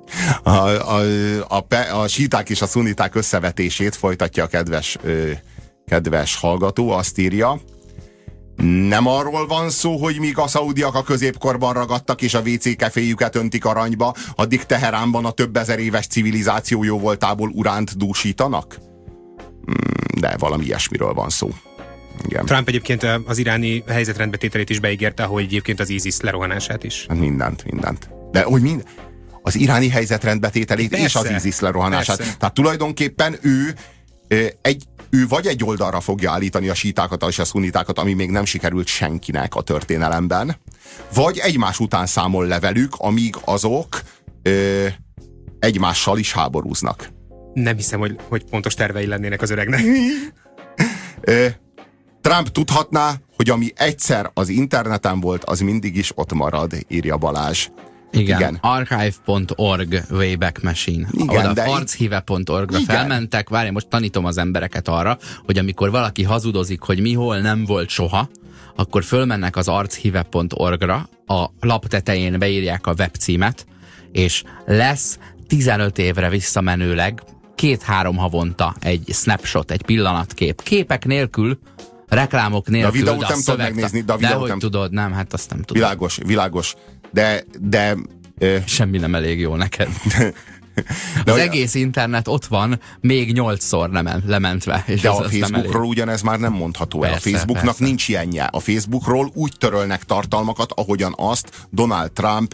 A síták és a szuniták összevetését folytatja a kedves hallgató, azt írja: nem arról van szó, hogy míg a szaudiak a középkorban ragadtak és a WC keféjüket öntik aranyba, addig Teheránban a több ezer éves civilizáció jóvoltából uránt dúsítanak? De valami ilyesmiről van szó. Igen. Trump egyébként az iráni helyzetrendbetételét is beígérte, ahogy egyébként az ISIS lerohanását is. Mindent. De hogy az iráni helyzetrendbetételét és az ISIS lerohanását. Persze. Tehát tulajdonképpen ő vagy egy oldalra fogja állítani a sítákat és a szunitákat, ami még nem sikerült senkinek a történelemben, vagy egymás után számol le velük, amíg azok egymással is háborúznak. Nem hiszem, hogy pontos tervei lennének az öregnek. Trump tudhatná, hogy ami egyszer az interneten volt, az mindig is ott marad, írja Balázs. Igen. Archive.org Wayback Machine. Igen, de archive.org-ra felmentek. Várj, most tanítom az embereket arra, hogy amikor valaki hazudozik, hogy mihol nem volt soha, akkor fölmennek az archive.org-ra, a lap tetején beírják a webcímet, és lesz 15 évre visszamenőleg 2-3 havonta egy snapshot, egy pillanatkép. Képek nélkül, reklámok nélkül, de a videót nem tudod megnézni. De hogy tudod, nem, hát azt nem tudom. Világos. De semmi nem elég jó neked. Az egész internet ott van, még 8-szor lementve. És de a Facebookról ugyanez már nem mondható el. Persze, a Facebooknak persze. nincs ilyenje. A Facebookról úgy törölnek tartalmakat, ahogyan azt Donald Trump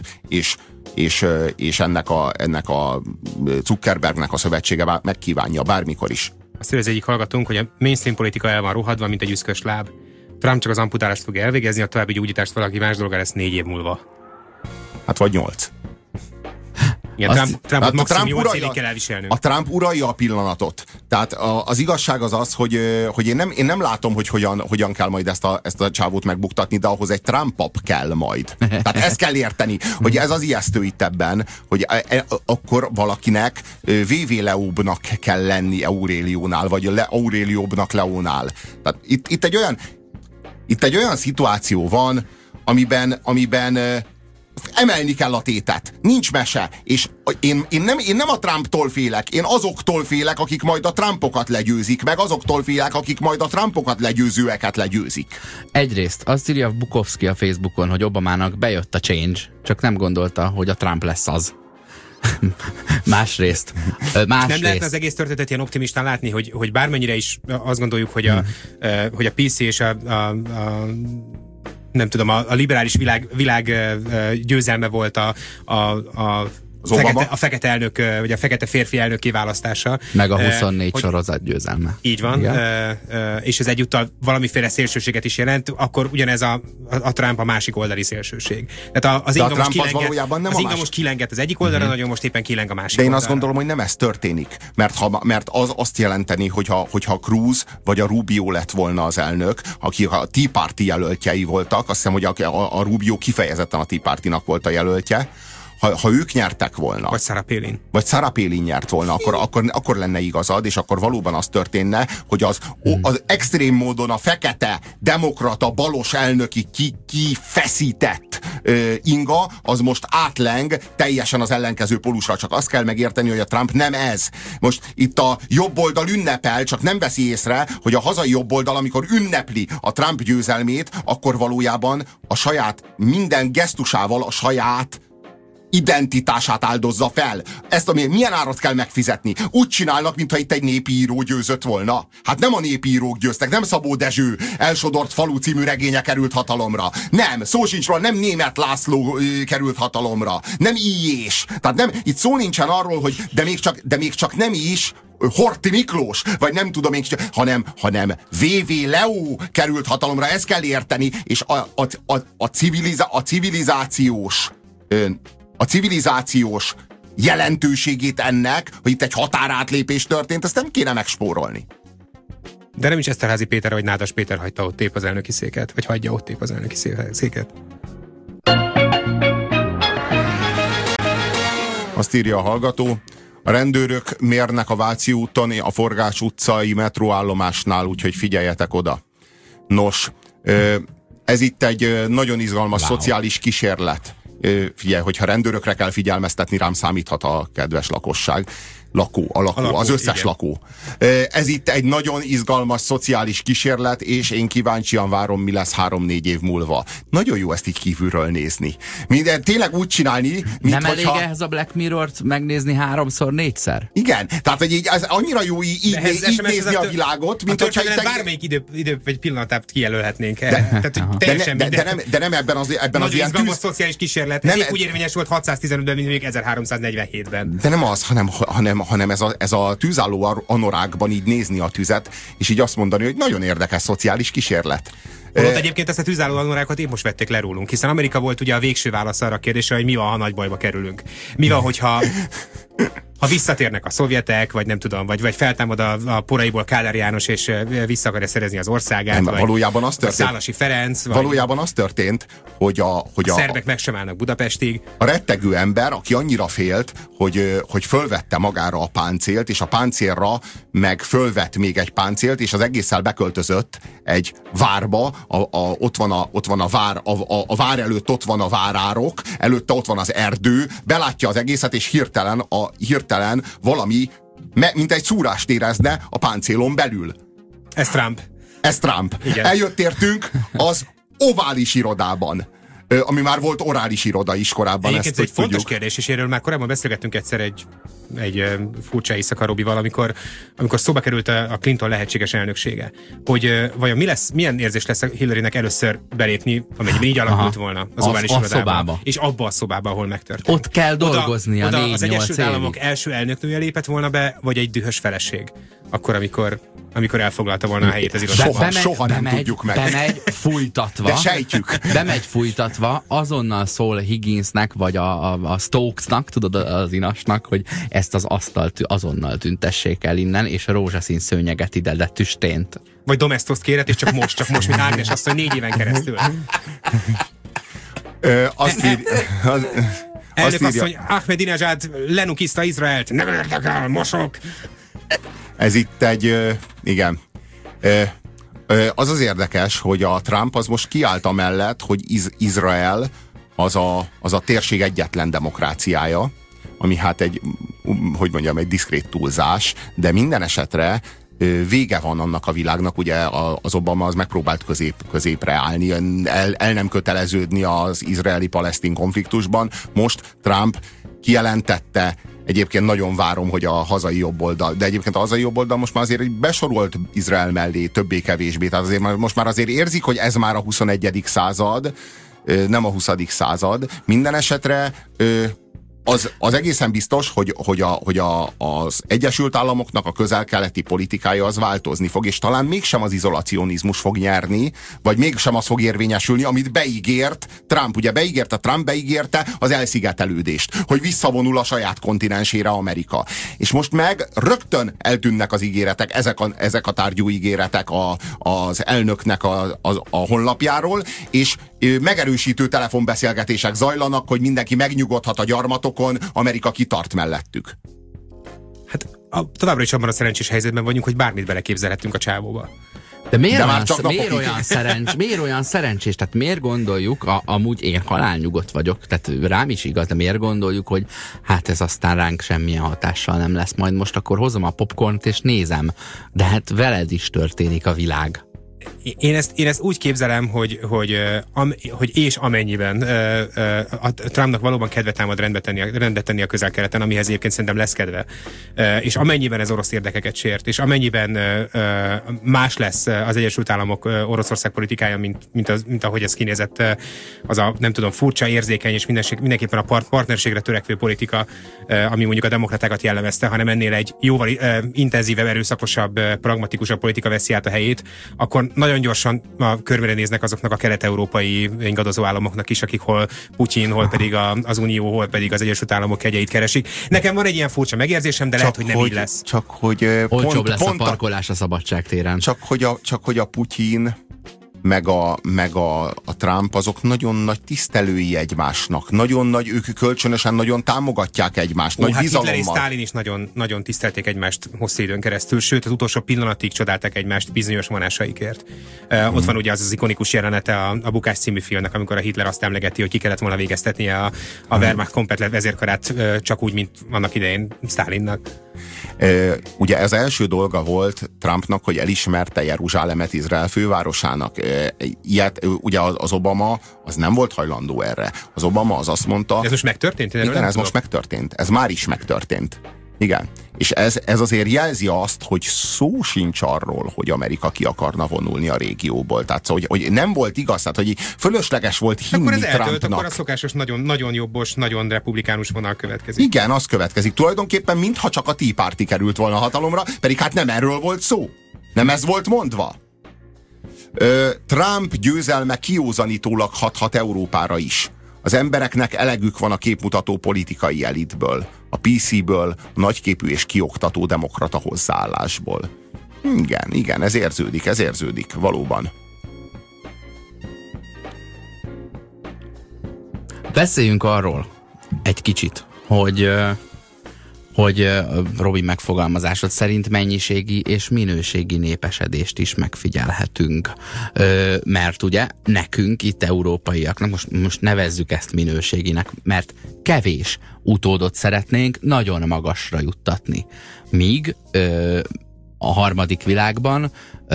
és ennek a Zuckerbergnek a szövetsége megkívánja bármikor is. Azt írja az egyik hallgatónk, hogy a mainstream politika el van rohadva, mint egy üszkös láb. Trump csak az amputálást fogja elvégezni, a további gyógyítást valaki más dolga lesz 4 év múlva. Hát vagy 8. Igen, Trumpot maximum 8 évig kell elviselnünk. A Trump uralja a pillanatot. Tehát az igazság az, hogy én nem látom, hogy hogyan kell majd ezt a csávót megbuktatni, de ahhoz egy Trump-pap kell majd. Tehát ezt kell érteni, hogy ez az ijesztő itt ebben, hogy akkor valakinek V.V. Leóbnak kell lenni Auréliónál, vagy Aurélióbnak Leónál. Tehát itt egy olyan szituáció van, amiben emelni kell a tétet. Nincs mese. És én nem a Trumptól félek, én azoktól félek, akik majd a Trumpokat legyőzik, meg azoktól félek, akik majd a Trumpokat legyőzőeket legyőzik. Egyrészt azt írja Bukowski a Facebookon, hogy Obamának bejött a change, csak nem gondolta, hogy a Trump lesz az. Másrészt. Nem lehetne az egész történetet ilyen optimistán látni, hogy bármennyire is azt gondoljuk, hogy a PC és nem tudom, a liberális világ győzelme volt a fekete elnök, vagy a fekete férfi elnök kiválasztása. Meg a 24 sorozat győzelme. Így van, és ez egyúttal valamiféle szélsőséget is jelent, akkor ugyanez a Trump a másik oldali szélsőség. Tehát az inga most kilengett az egyik oldalra, nagyon most éppen kileng a másik oldalra. De én azt gondolom, hogy nem ez történik, mert az azt jelenteni, hogyha Cruz vagy a Rubio lett volna az elnök, akik a Tea Party jelöltjei voltak, azt hiszem, hogy a Rubio kifejezetten a Tea Party-nak volt a jelöltje, ha ők nyertek volna, vagy Sarah Palin nyert volna, akkor lenne igazad, és akkor valóban az történne, hogy az extrém módon a fekete, demokrata, balos elnöki kifeszített inga, az most átleng teljesen az ellenkező pólusra. Csak azt kell megérteni, hogy a Trump nem ez. Most itt a jobb oldal ünnepel, csak nem veszi észre, hogy a hazai jobb oldal, amikor ünnepli a Trump győzelmét, akkor valójában a saját minden gesztusával a saját identitását áldozza fel. Milyen árat kell megfizetni? Úgy csinálnak, mintha itt egy népi író győzött volna. Hát nem a népi írók győztek, nem Szabó Dezső Elsodort falu című regénye került hatalomra. Nem, szó sincs róla, nem Németh László került hatalomra. Nem Illés. Tehát nem, itt szó nincsen arról, hogy de még csak nem is Horthy Miklós, vagy nem tudom én, hanem V.V. Leó került hatalomra, ezt kell érteni, és a civilizációs jelentőségét ennek, hogy itt egy határátlépés történt, ezt nem kéne megspórolni. De nem is Eszterházy Péter vagy Nádas Péter hagyta ott épp az elnöki széket, vagy hagyja ott épp az elnöki széket. Azt írja a hallgató, a rendőrök mérnek a Váci úton, a Forgás utcai metróállomásnál, úgyhogy figyeljetek oda. Nos, ez itt egy nagyon izgalmas szociális kísérlet. Figyelj, hogyha rendőrökre kell figyelmeztetni, rám számíthat a kedves lakosság. Az összes igen. Lakó. Ez itt egy nagyon izgalmas szociális kísérlet, és én kíváncsian várom, mi lesz 3-4 év múlva. Nagyon jó ezt így kívülről nézni. Minden tényleg úgy csinálni, mint nem elég ehhez a Black Mirror-t megnézni 3-4-szer? Igen, tehát hogy így, ez annyira jó így nézni a világot, mint hogyha itt bármelyik idő vagy pillanatát kijelölhetnénk. De nem ebben az ilyen nagyon izgalmas szociális kísérlet. Ez úgy érvényes volt 615-ben, mint még 1347-ben. De nem az, hanem ez a tűzálló anorákban így nézni a tüzet, és így azt mondani, hogy nagyon érdekes szociális kísérlet. Holott egyébként ezt a tűzálló anorákat épp most vették le rólunk, hiszen Amerika volt ugye a végső válasz arra a kérdésre, hogy mi van, ha nagy bajba kerülünk. Mi van, hogyha ha visszatérnek a szovjetek, vagy nem tudom, vagy feltámad a poraiból Kádár János, és vissza akarja szerezni az országát, nem, vagy valójában az történt, Szálasi Ferenc. Valójában az történt, hogy a szerbek meg sem állnak Budapestig. A rettegő ember, aki annyira félt, hogy fölvette magára a páncélt, és a páncélra meg fölvett még egy páncélt, és az egésszel beköltözött egy várba, ott van a vár, a vár előtt ott van a várárok, előtte ott van az erdő, belátja az egészet, és hirtelen valami, mint egy szúrást érezne a páncélon belül. Ez Trump. Ez Trump. Igen. Eljött értünk az ovális irodában, ami már volt orális iroda is korábban. Egyébként ez egy fontos kérdés, és erről már korábban beszélgettünk egyszer egy furcsa éjszaka Robival, amikor szóba került a Clinton lehetséges elnöksége, hogy vajon milyen érzés lesz a Hillarynek először belépni, amennyiben így alakult volna az ovális irodába. És abba a szobába, ahol megtörtént. Ott kell dolgoznia 4-8 évig. Az Egyesült Államok első elnöknője lépett volna be, vagy egy dühös feleség? Akkor, amikor elfoglalta volna a helyét az irodában. Soha nem tudjuk meg. Bemegy fújtatva. De sejtjük. Bemegy fújtatva, azonnal szól Higginsnek, vagy a Stokesnak, tudod, az inasnak, hogy ezt az asztalt azonnal tüntessék el innen, és a rózsaszín szőnyeget ide, de tüstént. Vagy Domestoszt kéret, és csak most, mint Ágnes asszony 4 éven keresztül. Elnök asszony, Ahmadinejad lenukizta Izraelt, nem érdekel, mosok. Ez itt egy, igen. Az az érdekes, hogy a Trump az most kiállt amellett, hogy Izrael az a térség egyetlen demokráciája, ami hát egy diszkrét túlzás, de minden esetre vége van annak a világnak, ugye az Obama az megpróbált középre állni, el nem köteleződni az izraeli-palesztin konfliktusban. Most Trump kijelentette, egyébként nagyon várom, hogy a hazai jobboldal, de egyébként a hazai jobboldal most már azért besorolt Izrael mellé többé-kevésbé, tehát azért most már azért érzik, hogy ez már a 21. század, nem a 20. század. Minden esetre az egészen biztos, hogy az Egyesült Államoknak a közel-keleti politikája az változni fog, és talán mégsem az izolacionizmus fog nyerni, vagy mégsem az fog érvényesülni, amit beígért Trump. Ugye Trump beígérte az elszigetelődést, hogy visszavonul a saját kontinensére Amerika. És most meg rögtön eltűnnek az ígéretek, ezek a tárgyú ígéretek az elnöknek a honlapjáról, és megerősítő telefonbeszélgetések zajlanak, hogy mindenki megnyugodhat a gyarmatokon, Amerika kitart mellettük. Hát továbbra is abban a szerencsés helyzetben vagyunk, hogy bármit beleképzelhetünk a csávóba. De miért olyan szerencsés? Tehát miért gondoljuk, amúgy én halálnyugodt vagyok, tehát rám is igaz, de miért gondoljuk, hogy hát ez aztán ránk semmilyen hatással nem lesz, majd most akkor hozom a popcornt és nézem. De hát veled is történik a világ. Én ezt úgy képzelem, hogy és amennyiben a Trumpnak valóban kedve támad rendet tenni a közel-keleten, amihez egyébként szerintem lesz kedve, és amennyiben ez orosz érdekeket sért, és amennyiben más lesz az Egyesült Államok Oroszország politikája, mint ahogy ez kinézett, az a nem tudom, furcsa, érzékeny és mindenképpen a partnerségre törekvő politika, ami mondjuk a demokratákat jellemezte, hanem ennél egy jóval intenzívebb, erőszakosabb, pragmatikusabb politika veszi át a helyét, akkor nagyon gyorsan körbe néznek azoknak a kelet-európai ingadozó államoknak is, akik hol Putyin, hol pedig az Unió, hol pedig az Egyesült Államok kegyeit keresik. Nekem van egy ilyen furcsa megérzésem, de lehet, hogy nem így lesz. Csak hogy olcsóbb lesz a parkolás a Szabadságtéren. Csak hogy a Putyin meg a Trump azok nagyon nagy tisztelői egymásnak. Nagyon nagy, ők kölcsönösen nagyon támogatják egymást. Nagy bizalommal. Hitler és Sztálin is nagyon, nagyon tisztelték egymást hosszú időn keresztül, sőt az utolsó pillanatig csodálták egymást bizonyos vonásaikért. Ott van ugye az ikonikus jelenete a Bukás című filmnek, amikor a Hitler azt emlegeti, hogy ki kellett volna végeztetnie a Wehrmacht komplet vezérkarát, csak úgy, mint annak idején Sztálinnak. Ugye ez első dolga volt Trumpnak, hogy elismerte Jeruzsálemet Izrael fővárosának. Ilyet, ugye az Obama az nem volt hajlandó erre. Az Obama az azt mondta... Ez most megtörtént? Igen, ez most megtörtént. Ez már is megtörtént. Igen. És ez azért jelzi azt, hogy szó sincs arról, hogy Amerika ki akarna vonulni a régióból. Tehát hogy nem volt igaz, tehát hogy fölösleges volt hinni akkor ez Trumpnak. Akkor a szokásos, nagyon, nagyon jobbos, nagyon republikánus vonal következik. Igen, az következik. Tulajdonképpen mintha csak a Tea Party került volna a hatalomra, pedig hát nem erről volt szó. Nem ez volt mondva. Trump győzelme kiózanítólag hathat Európára is. Az embereknek elegük van a képmutató politikai elitből. a PC-ből, nagyképű és kioktató demokrata hozzáállásból. Igen, ez érződik, valóban. Beszéljünk arról egy kicsit, hogy Robi megfogalmazásod szerint mennyiségi és minőségi népesedést is megfigyelhetünk. Mert ugye nekünk itt európaiaknak, most nevezzük ezt minőséginek, mert kevés utódot szeretnénk nagyon magasra juttatni. Míg a harmadik világban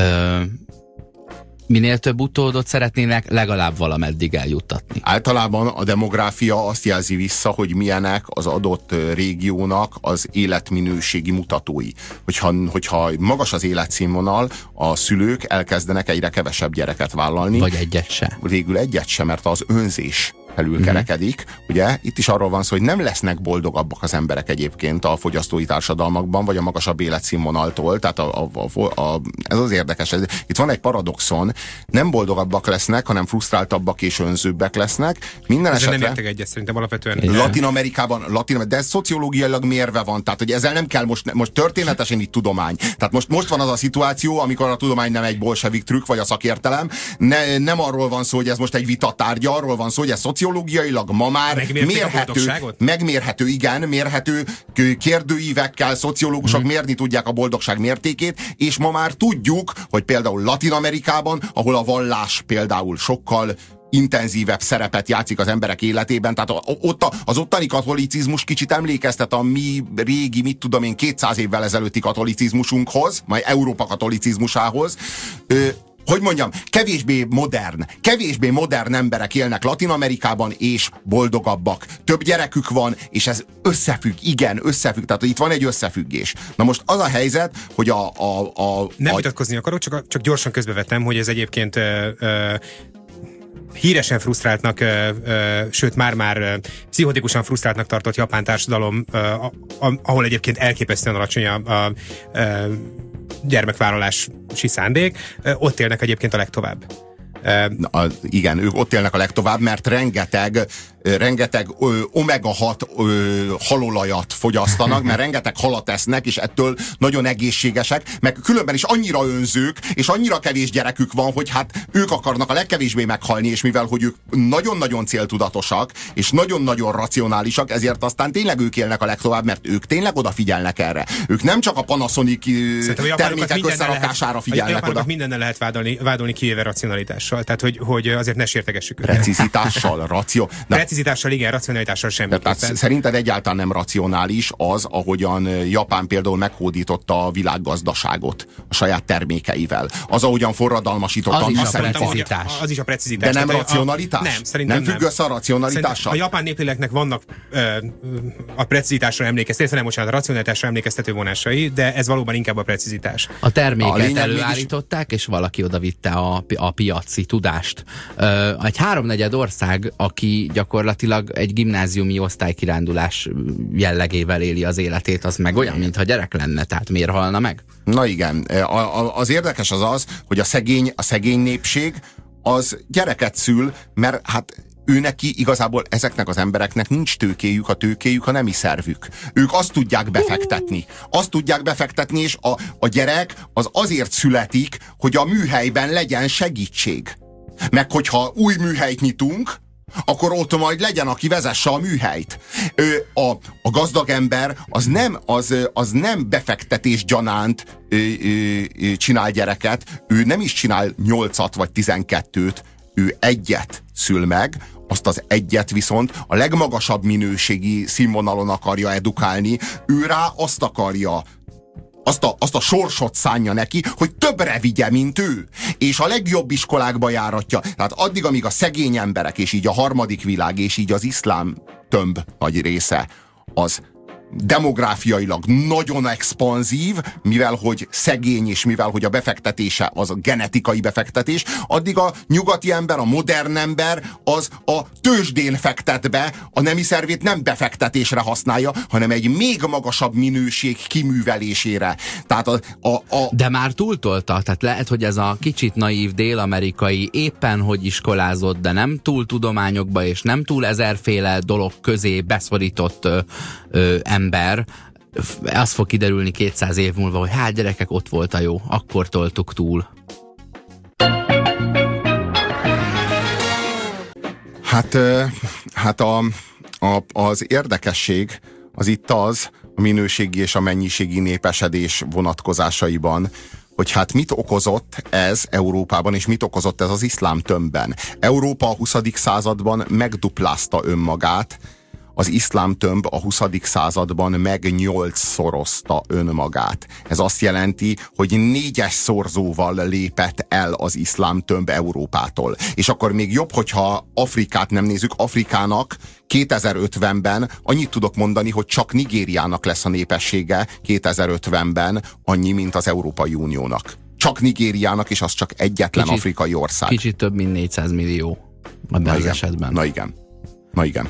minél több utódot szeretnének legalább valameddig eljuttatni. Általában a demográfia azt jelzi vissza, hogy milyenek az adott régiónak az életminőségi mutatói. Hogyha magas az életszínvonal, a szülők elkezdenek egyre kevesebb gyereket vállalni. Vagy egyet se. Végül egyet se, mert az önzés felülkerekedik. Ugye itt is arról van szó, hogy nem lesznek boldogabbak az emberek egyébként a fogyasztói társadalmakban, vagy a magasabb életszínvonaltól. Tehát ez az érdekes. Itt van egy paradoxon. Nem boldogabbak lesznek, hanem frusztráltabbak és önzőbbek lesznek. Minden esetre... nem értek egyet szerintem alapvetően. Latin-Amerikában, de ez szociológiailag mérve van. Tehát, hogy ezzel nem kell most történetesen itt tudomány. Tehát most van az a szituáció, amikor a tudomány nem egy bolsevik trükk, vagy a szakértelem. Nem arról van szó, hogy ez most egy vitatárgya, arról van szó, hogy ez szociológiailag ma már mérhető kérdőívekkel, szociológusok mérni tudják a boldogság mértékét, és ma már tudjuk, hogy például Latin-Amerikában, ahol a vallás például sokkal intenzívebb szerepet játszik az emberek életében, tehát az ottani katolicizmus kicsit emlékeztet a mi régi, 200 évvel ezelőtti katolicizmusunkhoz, majd Európa katolicizmusához. Hogy mondjam, kevésbé modern emberek élnek Latin-Amerikában, és boldogabbak. Több gyerekük van, és ez összefügg, tehát itt van egy összefüggés. Na most az a helyzet, hogy nem vitatkozni akarok, csak gyorsan közbevettem, hogy ez egyébként híresen frusztráltnak, sőt már pszichotikusan frusztráltnak tartott japán társadalom, ahol egyébként elképesztően alacsony a gyermekvállalási szándék, ott élnek egyébként a legtovább. Igen, ők ott élnek a legtovább, mert rengeteg omega-6 halolajat fogyasztanak, mert rengeteg halat esznek, és ettől nagyon egészségesek, meg különben is annyira önzők, és annyira kevés gyerekük van, hogy hát ők akarnak a legkevésbé meghalni, és mivel, hogy ők nagyon-nagyon céltudatosak, és nagyon-nagyon racionálisak, ezért aztán tényleg ők élnek a legtovább, mert ők tényleg odafigyelnek erre. Ők nem csak a Panasonic termékek összerakására figyelnek oda. Mindennel lehet vádolni, kivéve racionalitással. Tehát, hogy azért ne sértegessük őket. Precizitással, precizitással, igen, racionalitással semmiképpen. Tehát szerinted egyáltalán nem racionális az, ahogyan Japán például meghódította a világgazdaságot a saját termékeivel. Az, ahogyan forradalmasította. Az is a precizitás. De nem racionalitás? Nem, szerintem nem. Függ össze a racionalitással? A japán népléleknek vannak a precizitásra emlékeztető, a racionalitásra emlékeztető vonásai, de ez valóban inkább a precizitás. A terméket előállították, és valaki oda vitte a piaci tudást. Egy 3/4 ország, aki gyakorlatilag egy gimnáziumi osztálykirándulás jellegével éli az életét, az meg olyan, mintha gyerek lenne, tehát miért halna meg? Na igen, az érdekes az, hogy a szegény népség az gyereket szül, mert hát ő neki igazából ezeknek az embereknek nincs tőkéjük, a tőkéjük a nemi szervük. Ők azt tudják befektetni, és a gyerek az azért születik, hogy a műhelyben legyen segítség. Meg hogyha új műhelyt nyitunk, akkor ott majd legyen, aki vezesse a műhelyt. A gazdag ember az nem befektetés gyanánt csinál gyereket, ő nem is csinál 8 vagy 12-t, ő egyet szül meg, azt az egyet viszont a legmagasabb minőségi színvonalon akarja edukálni, ő rá azt akarja, azt a sorsot szánja neki, hogy többre vigye, mint ő. És a legjobb iskolákba járatja. Tehát addig, amíg a szegény emberek, és így a harmadik világ, és így az iszlám tömb nagy része, az demográfiailag nagyon expanzív, mivel hogy szegény, és mivel hogy a befektetése az a genetikai befektetés, addig a nyugati ember, a modern ember az a tőzsdén fektet be, a nemi szervét nem befektetésre használja, hanem egy még magasabb minőség kiművelésére. Tehát De már túltolta, tehát lehet, hogy ez a kicsit naív dél-amerikai éppen hogy iskolázott, de nem túl tudományokba és nem túl ezerféle dolog közé beszorított ember ember, az fog kiderülni 200 év múlva, hogy hát gyerekek, ott volt a jó, akkor toltuk túl. Hát az érdekesség az itt az, a minőségi és a mennyiségi népesedés vonatkozásaiban, hogy hát mit okozott ez Európában, és mit okozott ez az iszlám tömbben. Európa a 20. században megduplázta önmagát, az iszlám tömb a 20. században meg 8-szorozta önmagát. Ez azt jelenti, hogy 4-es szorzóval lépett el az iszlám tömb Európától. És akkor még jobb, hogyha Afrikát nem nézzük. Afrikának 2050-ben annyit tudok mondani, hogy csak Nigériának lesz a népessége 2050-ben annyi, mint az Európai Uniónak. Csak Nigériának, és az csak egyetlen afrikai ország. Kicsit több, mint 400 millió abban az esetben. Na igen.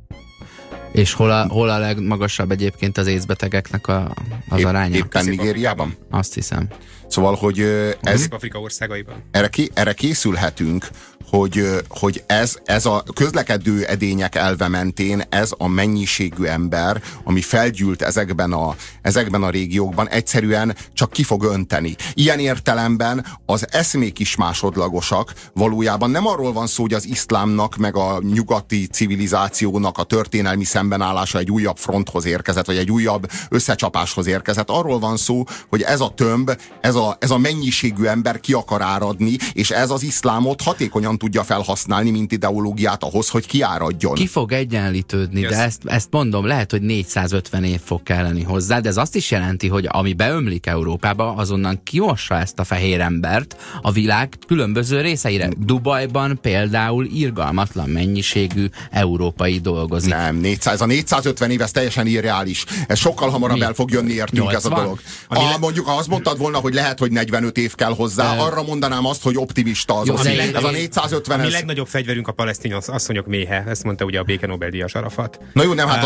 És hol a legmagasabb egyébként az AIDS-betegeknek az aránya? Éppen Nigériában? Azt hiszem. Szóval, hogy ez... Afrika országaiban. Erre készülhetünk, hogy ez a közlekedő edények elve mentén ez a mennyiségű ember, ami felgyűlt ezekben a régiókban, egyszerűen csak ki fog önteni. Ilyen értelemben az eszmék is másodlagosak. Valójában nem arról van szó, hogy az iszlámnak meg a nyugati civilizációnak a történelmi szembenállása egy újabb fronthoz érkezett, vagy egy újabb összecsapáshoz érkezett. Arról van szó, hogy ez a tömb, ez a mennyiségű ember ki akar áradni, és ez az iszlámot hatékonyan tudja felhasználni, mint ideológiát ahhoz, hogy kiáradjon. Ki fog egyenlítődni, de ezt mondom, lehet, hogy 450 év fog kelleni hozzá, de ez azt is jelenti, hogy ami beömlik Európába, azonnan kimossa ezt a fehér embert a világ különböző részeire. Dubajban például irgalmatlan mennyiségű európai dolgozik. Nem, ez a 450 év, ez teljesen irreális. Ez sokkal hamarabb el fog jönni értünk 80? Ez a dolog. Mondjuk, ha azt mondtad volna, hogy lehet, hogy 45 év kell hozzá, arra mondanám azt, hogy optimista az. Ez a 450. A mi legnagyobb fegyverünk a palesztin asszonyok méhe, ezt mondta ugye a béke Nobel-díjas Arafat. Na jó, nem, hát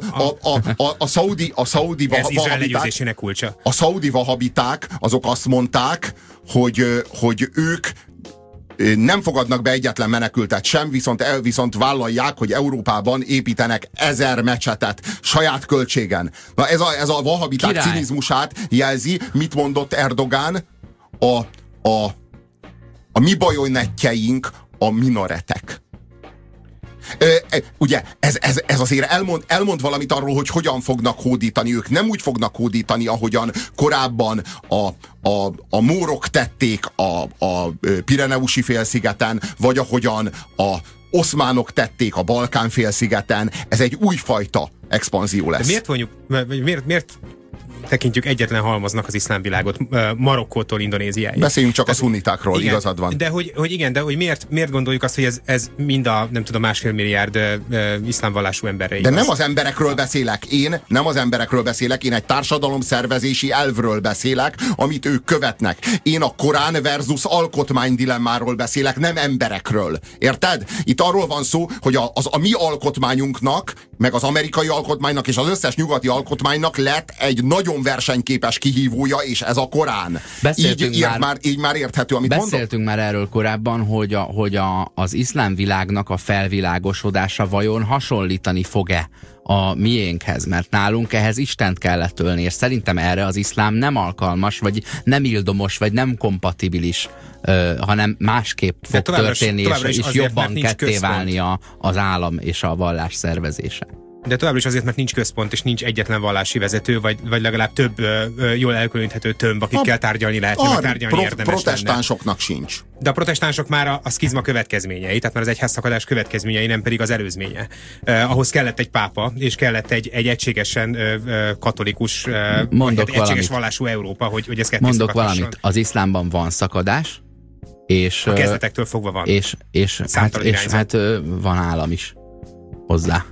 a szaudi vahabiták, kulcsa. A szaudi vahabiták, azok azt mondták, hogy ők nem fogadnak be egyetlen menekültet sem, viszont vállalják, hogy Európában építenek 1000 mecsetet saját költségen. Na ez a vahabiták cinizmusát jelzi. Mit mondott Erdogán? A mi bajonetjeink a minaretek. Ugye ez azért elmond valamit arról, hogy hogyan fognak hódítani. Ők nem úgy fognak hódítani, ahogyan korábban a mórok tették a Pireneusi félszigeten, vagy ahogyan a oszmánok tették a Balkán félszigeten. Ez egy újfajta expanzió lesz. De miért tekintjük egyetlen halmaznak az iszlám világot, Marokkótól Indonéziáig? Beszéljünk csak a szunnitákról, igen, igazad van. De hogy miért gondoljuk azt, hogy ez mind a, nem tudom, 1,5 milliárd iszlámvallású emberre igaz? De nem az emberekről beszélek, én egy társadalomszervezési elvről beszélek, amit ők követnek. Én a Korán versus alkotmány dilemmáról beszélek, nem emberekről. Érted? Itt arról van szó, hogy a mi alkotmányunknak, meg az amerikai alkotmánynak és az összes nyugati alkotmánynak lett egy nagyon versenyképes kihívója, és ez a Korán. Így már érthető, amit mondok. Beszéltünk már erről korábban, hogy az iszlám világnak a felvilágosodása vajon hasonlítani fog-e a miénkhez, mert nálunk ehhez Istent kellett ölni, és szerintem erre az iszlám nem alkalmas, vagy nem ildomos, vagy nem kompatibilis, hanem másképp fog történni, és jobban ketté válni az állam és a vallás szervezése. De továbbra is azért, mert nincs központ, és nincs egyetlen vallási vezető, vagy legalább több jól elkülöníthető tömb, akikkel tárgyalni lehet, tárgyalni érdemes protestánsoknak lenne. Sincs. De a protestánsok már a szkizma következményei, tehát már az egyházszakadás következményei, nem pedig az előzménye. Ahhoz kellett egy pápa, és kellett egy egységesen katolikus, egységes vallású Európa, hogy ez ketté mondok valamit. Az iszlámban van szakadás, és a kezdetektől fogva van. És van állam is hozzá.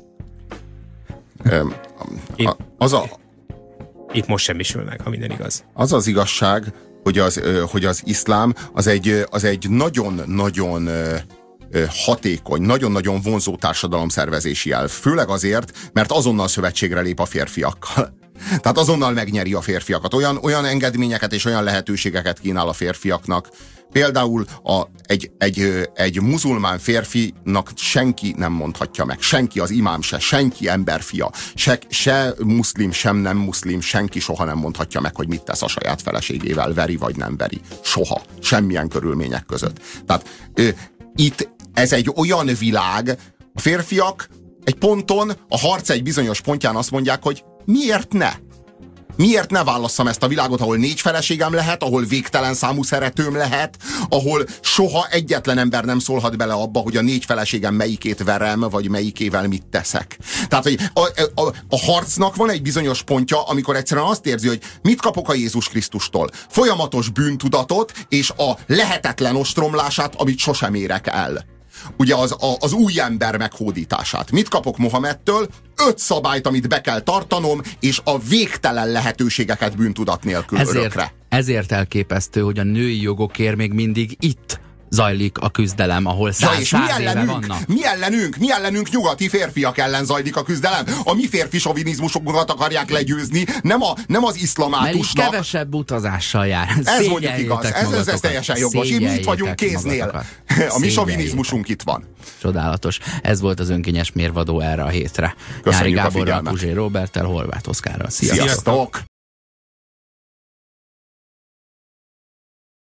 Itt most semmisül meg, ha minden igaz. Az az igazság, hogy az iszlám az egy nagyon-nagyon hatékony, nagyon-nagyon vonzó társadalomszervezési elv. Főleg azért, mert azonnal szövetségre lép a férfiakkal. Tehát azonnal megnyeri a férfiakat. Olyan engedményeket és olyan lehetőségeket kínál a férfiaknak. Például egy muzulmán férfinak senki nem mondhatja meg. Senki, az imám se, senki emberfia. Se muszlim, sem nem muszlim, senki soha nem mondhatja meg, hogy mit tesz a saját feleségével, veri vagy nem veri. Soha. Semmilyen körülmények között. Tehát itt ez egy olyan világ, a férfiak egy ponton, a harc egy bizonyos pontján azt mondják, hogy miért ne? Miért ne válasszam ezt a világot, ahol 4 feleségem lehet, ahol végtelen számú szeretőm lehet, ahol soha egyetlen ember nem szólhat bele abba, hogy a 4 feleségem melyikét verem, vagy melyikével mit teszek. Tehát, hogy a harcnak van egy bizonyos pontja, amikor egyszerűen azt érzi, hogy mit kapok a Jézus Krisztustól. Folyamatos bűntudatot és a lehetetlen ostromlását, amit sosem érek el. Ugye az új ember meghódítását. Mit kapok Mohamedtől? 5 szabályt, amit be kell tartanom, és a végtelen lehetőségeket bűntudat nélkül örökre. Ezért elképesztő, hogy a női jogokért még mindig itt zajlik a küzdelem, ahol 100 éve vannak. Mi ellenünk nyugati férfiak ellen zajlik a küzdelem. A mi férfi sovinizmusokat akarják legyőzni, nem az iszlamátusnak. Mert kevesebb utazással jár. Ez mondjuk igaz, ez teljesen jogos. Mi itt vagyunk kéznél. A mi sovinizmusunk itt van. Csodálatos. Ez volt az önkényes mérvadó erre a hétre. Köszönjük Nyári a Gáborral, Puzsé Roberttel, Horváth Oszkárral. Sziasztok!